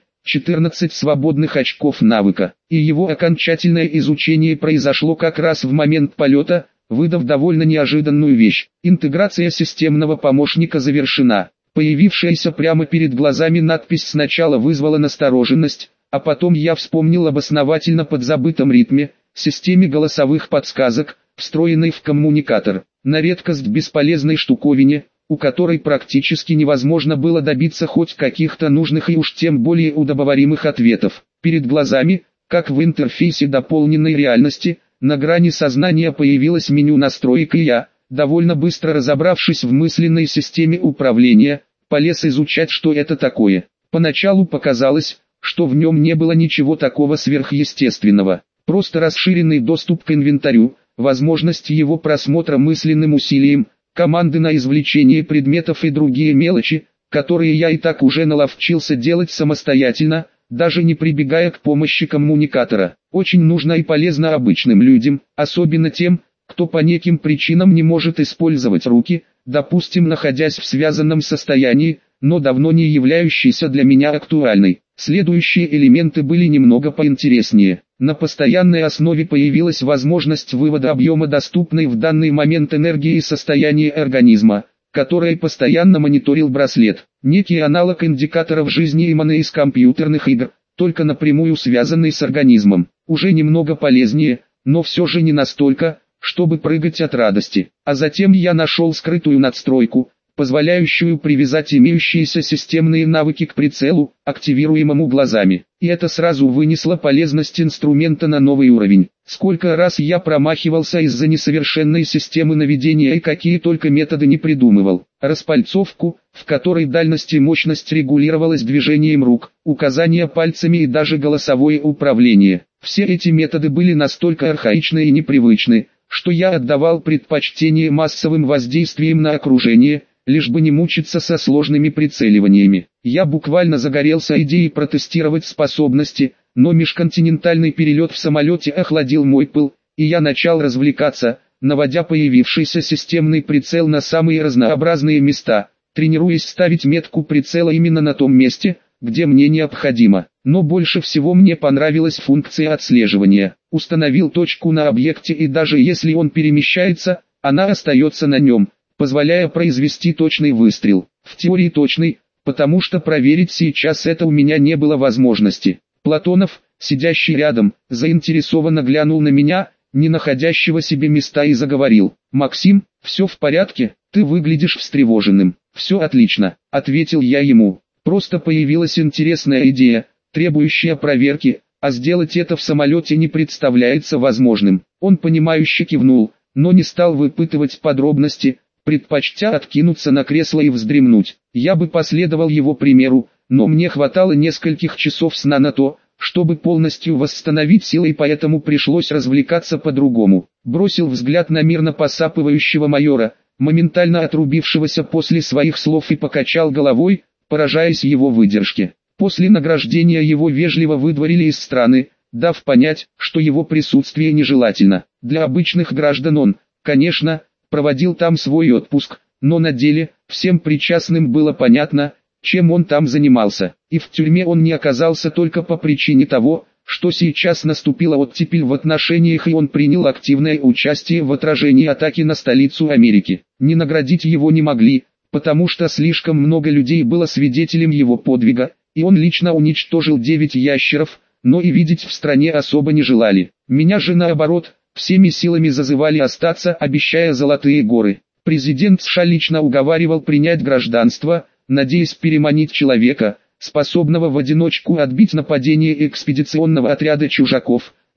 14 свободных очков навыка. И его окончательное изучение произошло как раз в момент полета, выдав довольно неожиданную вещь. Интеграция системного помощника завершена. Появившаяся прямо перед глазами надпись сначала вызвала настороженность, а потом я вспомнил об основательно подзабытом ритме, системе голосовых подсказок, встроенной в коммуникатор. На редкость бесполезной штуковине, у которой практически невозможно было добиться хоть каких-то нужных и уж тем более удобоваримых ответов. Перед глазами, как в интерфейсе дополненной реальности, на грани сознания появилось меню настроек, и я, довольно быстро разобравшись в мысленной системе управления, полез изучать, что это такое. Поначалу показалось, что в нем не было ничего такого сверхъестественного, просто расширенный доступ к инвентарю, возможность его просмотра мысленным усилием, команды на извлечение предметов и другие мелочи, которые я и так уже наловчился делать самостоятельно, даже не прибегая к помощи коммуникатора. Очень нужно и полезно обычным людям, особенно тем, кто по неким причинам не может использовать руки, допустим, находясь в связанном состоянии, но давно не являющейся для меня актуальной. Следующие элементы были немного поинтереснее. На постоянной основе появилась возможность вывода объема доступной в данный момент энергии из состояния организма, которое постоянно мониторил браслет. Некий аналог индикаторов жизни именно из компьютерных игр, только напрямую связанный с организмом. Уже немного полезнее, но все же не настолько, чтобы прыгать от радости. А затем я нашел скрытую надстройку, позволяющую привязать имеющиеся системные навыки к прицелу, активируемому глазами. И это сразу вынесло полезность инструмента на новый уровень. Сколько раз я промахивался из-за несовершенной системы наведения и какие только методы не придумывал. Распальцовку, в которой дальность и мощность регулировалась движением рук, указания пальцами и даже голосовое управление. Все эти методы были настолько архаичны и непривычны, что я отдавал предпочтение массовым воздействиям на окружение, лишь бы не мучиться со сложными прицеливаниями. Я буквально загорелся идеей протестировать способности, но межконтинентальный перелет в самолете охладил мой пыл, и я начал развлекаться, наводя появившийся системный прицел на самые разнообразные места, тренируясь ставить метку прицела именно на том месте, где мне необходимо. Но больше всего мне понравилась функция отслеживания. Установил точку на объекте, и даже если он перемещается, она остается на нем, позволяя произвести точный выстрел. В теории точный, потому что проверить сейчас это у меня не было возможности. Платонов, сидящий рядом, заинтересованно глянул на меня, не находящего себе места, и заговорил. «Максим, все в порядке, ты выглядишь встревоженным». «Все отлично», — ответил я ему. «Просто появилась интересная идея, требующая проверки, а сделать это в самолете не представляется возможным». Он понимающе кивнул, но не стал выпытывать подробности, предпочтя откинуться на кресло и вздремнуть. Я бы последовал его примеру, но мне хватало нескольких часов сна на то, чтобы полностью восстановить силы, и поэтому пришлось развлекаться по-другому. Бросил взгляд на мирно посапывающего майора, моментально отрубившегося после своих слов, и покачал головой, поражаясь его выдержке. После награждения его вежливо выдворили из страны, дав понять, что его присутствие нежелательно. Для обычных граждан он, конечно, проводил там свой отпуск, но на деле, всем причастным было понятно, чем он там занимался. И в тюрьме он не оказался только по причине того, что сейчас наступила оттепель в отношениях, и он принял активное участие в отражении атаки на столицу Америки. Не наградить его не могли, потому что слишком много людей было свидетелем его подвига, и он лично уничтожил 9 ящеров, но и видеть в стране особо не желали. Меня же наоборот, всеми силами зазывали остаться, обещая золотые горы. Президент США лично уговаривал принять гражданство, надеясь переманить человека, способного в одиночку отбить нападение экспедиционного отряда чужаков,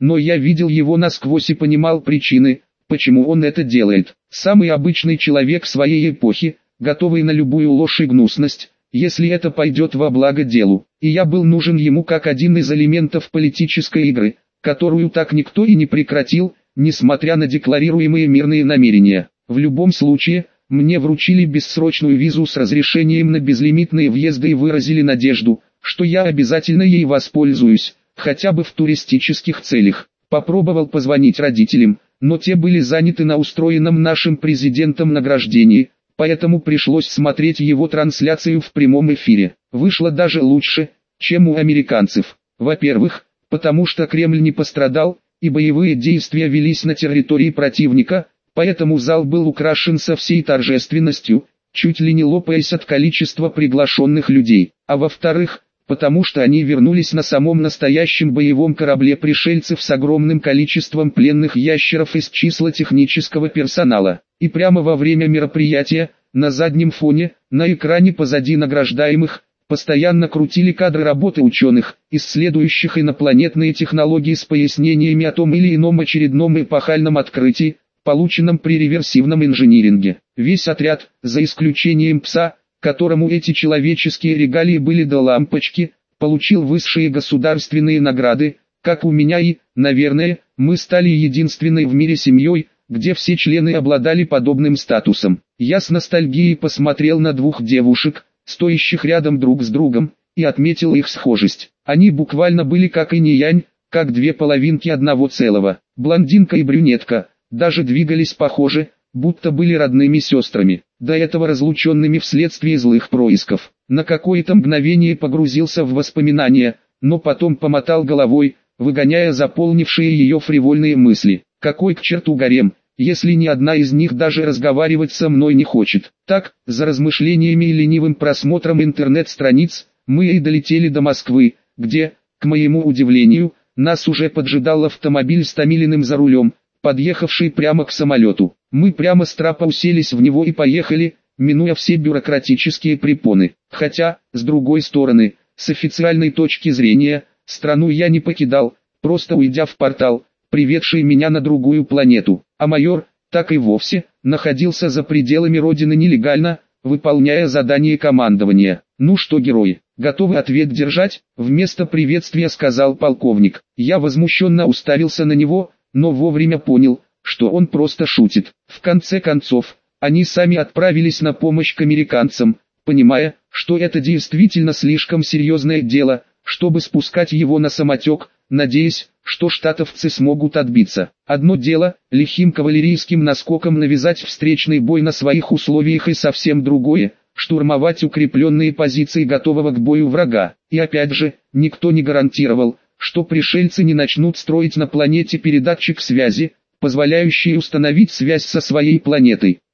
но я видел его насквозь и понимал причины, почему он это делает. Самый обычный человек своей эпохи, готовый на любую ложь и гнусность, если это пойдет во благо делу. И я был нужен ему как один из элементов политической игры, которую так никто и не прекратил, несмотря на декларируемые мирные намерения. В любом случае, мне вручили бессрочную визу с разрешением на безлимитные въезды и выразили надежду, что я обязательно ей воспользуюсь, хотя бы в туристических целях. Попробовал позвонить родителям, но те были заняты на устроенном нашим президентом награждении, поэтому пришлось смотреть его трансляцию в прямом эфире. Вышло даже лучше, чем у американцев. Во-первых, потому что Кремль не пострадал, и боевые действия велись на территории противника, поэтому зал был украшен со всей торжественностью, чуть ли не лопаясь от количества приглашенных людей. А во-вторых, потому что они вернулись на самом настоящем боевом корабле пришельцев с огромным количеством пленных ящеров из числа технического персонала. И прямо во время мероприятия, на заднем фоне, на экране позади награждаемых, постоянно крутили кадры работы ученых, исследующих инопланетные технологии с пояснениями о том или ином очередном эпохальном открытии, полученном при реверсивном инжиниринге. Весь отряд, за исключением пса, которому эти человеческие регалии были до лампочки, получил высшие государственные награды, как у меня и, наверное, мы стали единственной в мире семьей, где все члены обладали подобным статусом. Я с ностальгией посмотрел на двух девушек, стоящих рядом друг с другом, и отметил их схожесть. Они буквально были как инь и янь, как две половинки одного целого. Блондинка и брюнетка даже двигались похоже, будто были родными сестрами, до этого разлученными вследствие злых происков. На какое-то мгновение погрузился в воспоминания, но потом помотал головой, выгоняя заполнившие ее фривольные мысли. Какой к черту гарем, если ни одна из них даже разговаривать со мной не хочет. Так, за размышлениями и ленивым просмотром интернет-страниц, мы и долетели до Москвы, где, к моему удивлению, нас уже поджидал автомобиль с Томилиным за рулем, подъехавший прямо к самолету. Мы прямо с трапа уселись в него и поехали, минуя все бюрократические препоны. Хотя, с другой стороны, с официальной точки зрения, страну я не покидал, просто уйдя в портал, приведший меня на другую планету. А майор, так и вовсе, находился за пределами родины нелегально, выполняя задание командования. «Ну что, герои, готовы ответ держать?» Вместо приветствия сказал полковник. Я возмущенно уставился на него, но вовремя понял, что он просто шутит. В конце концов, они сами отправились на помощь к американцам, понимая, что это действительно слишком серьезное дело, чтобы спускать его на самотек, надеясь, что штатовцы смогут отбиться. Одно дело, лихим кавалерийским наскоком навязать встречный бой на своих условиях, и совсем другое, штурмовать укрепленные позиции готового к бою врага. И опять же, никто не гарантировал, что пришельцы не начнут строить на планете передатчик связи, позволяющий установить связь со своей планетой.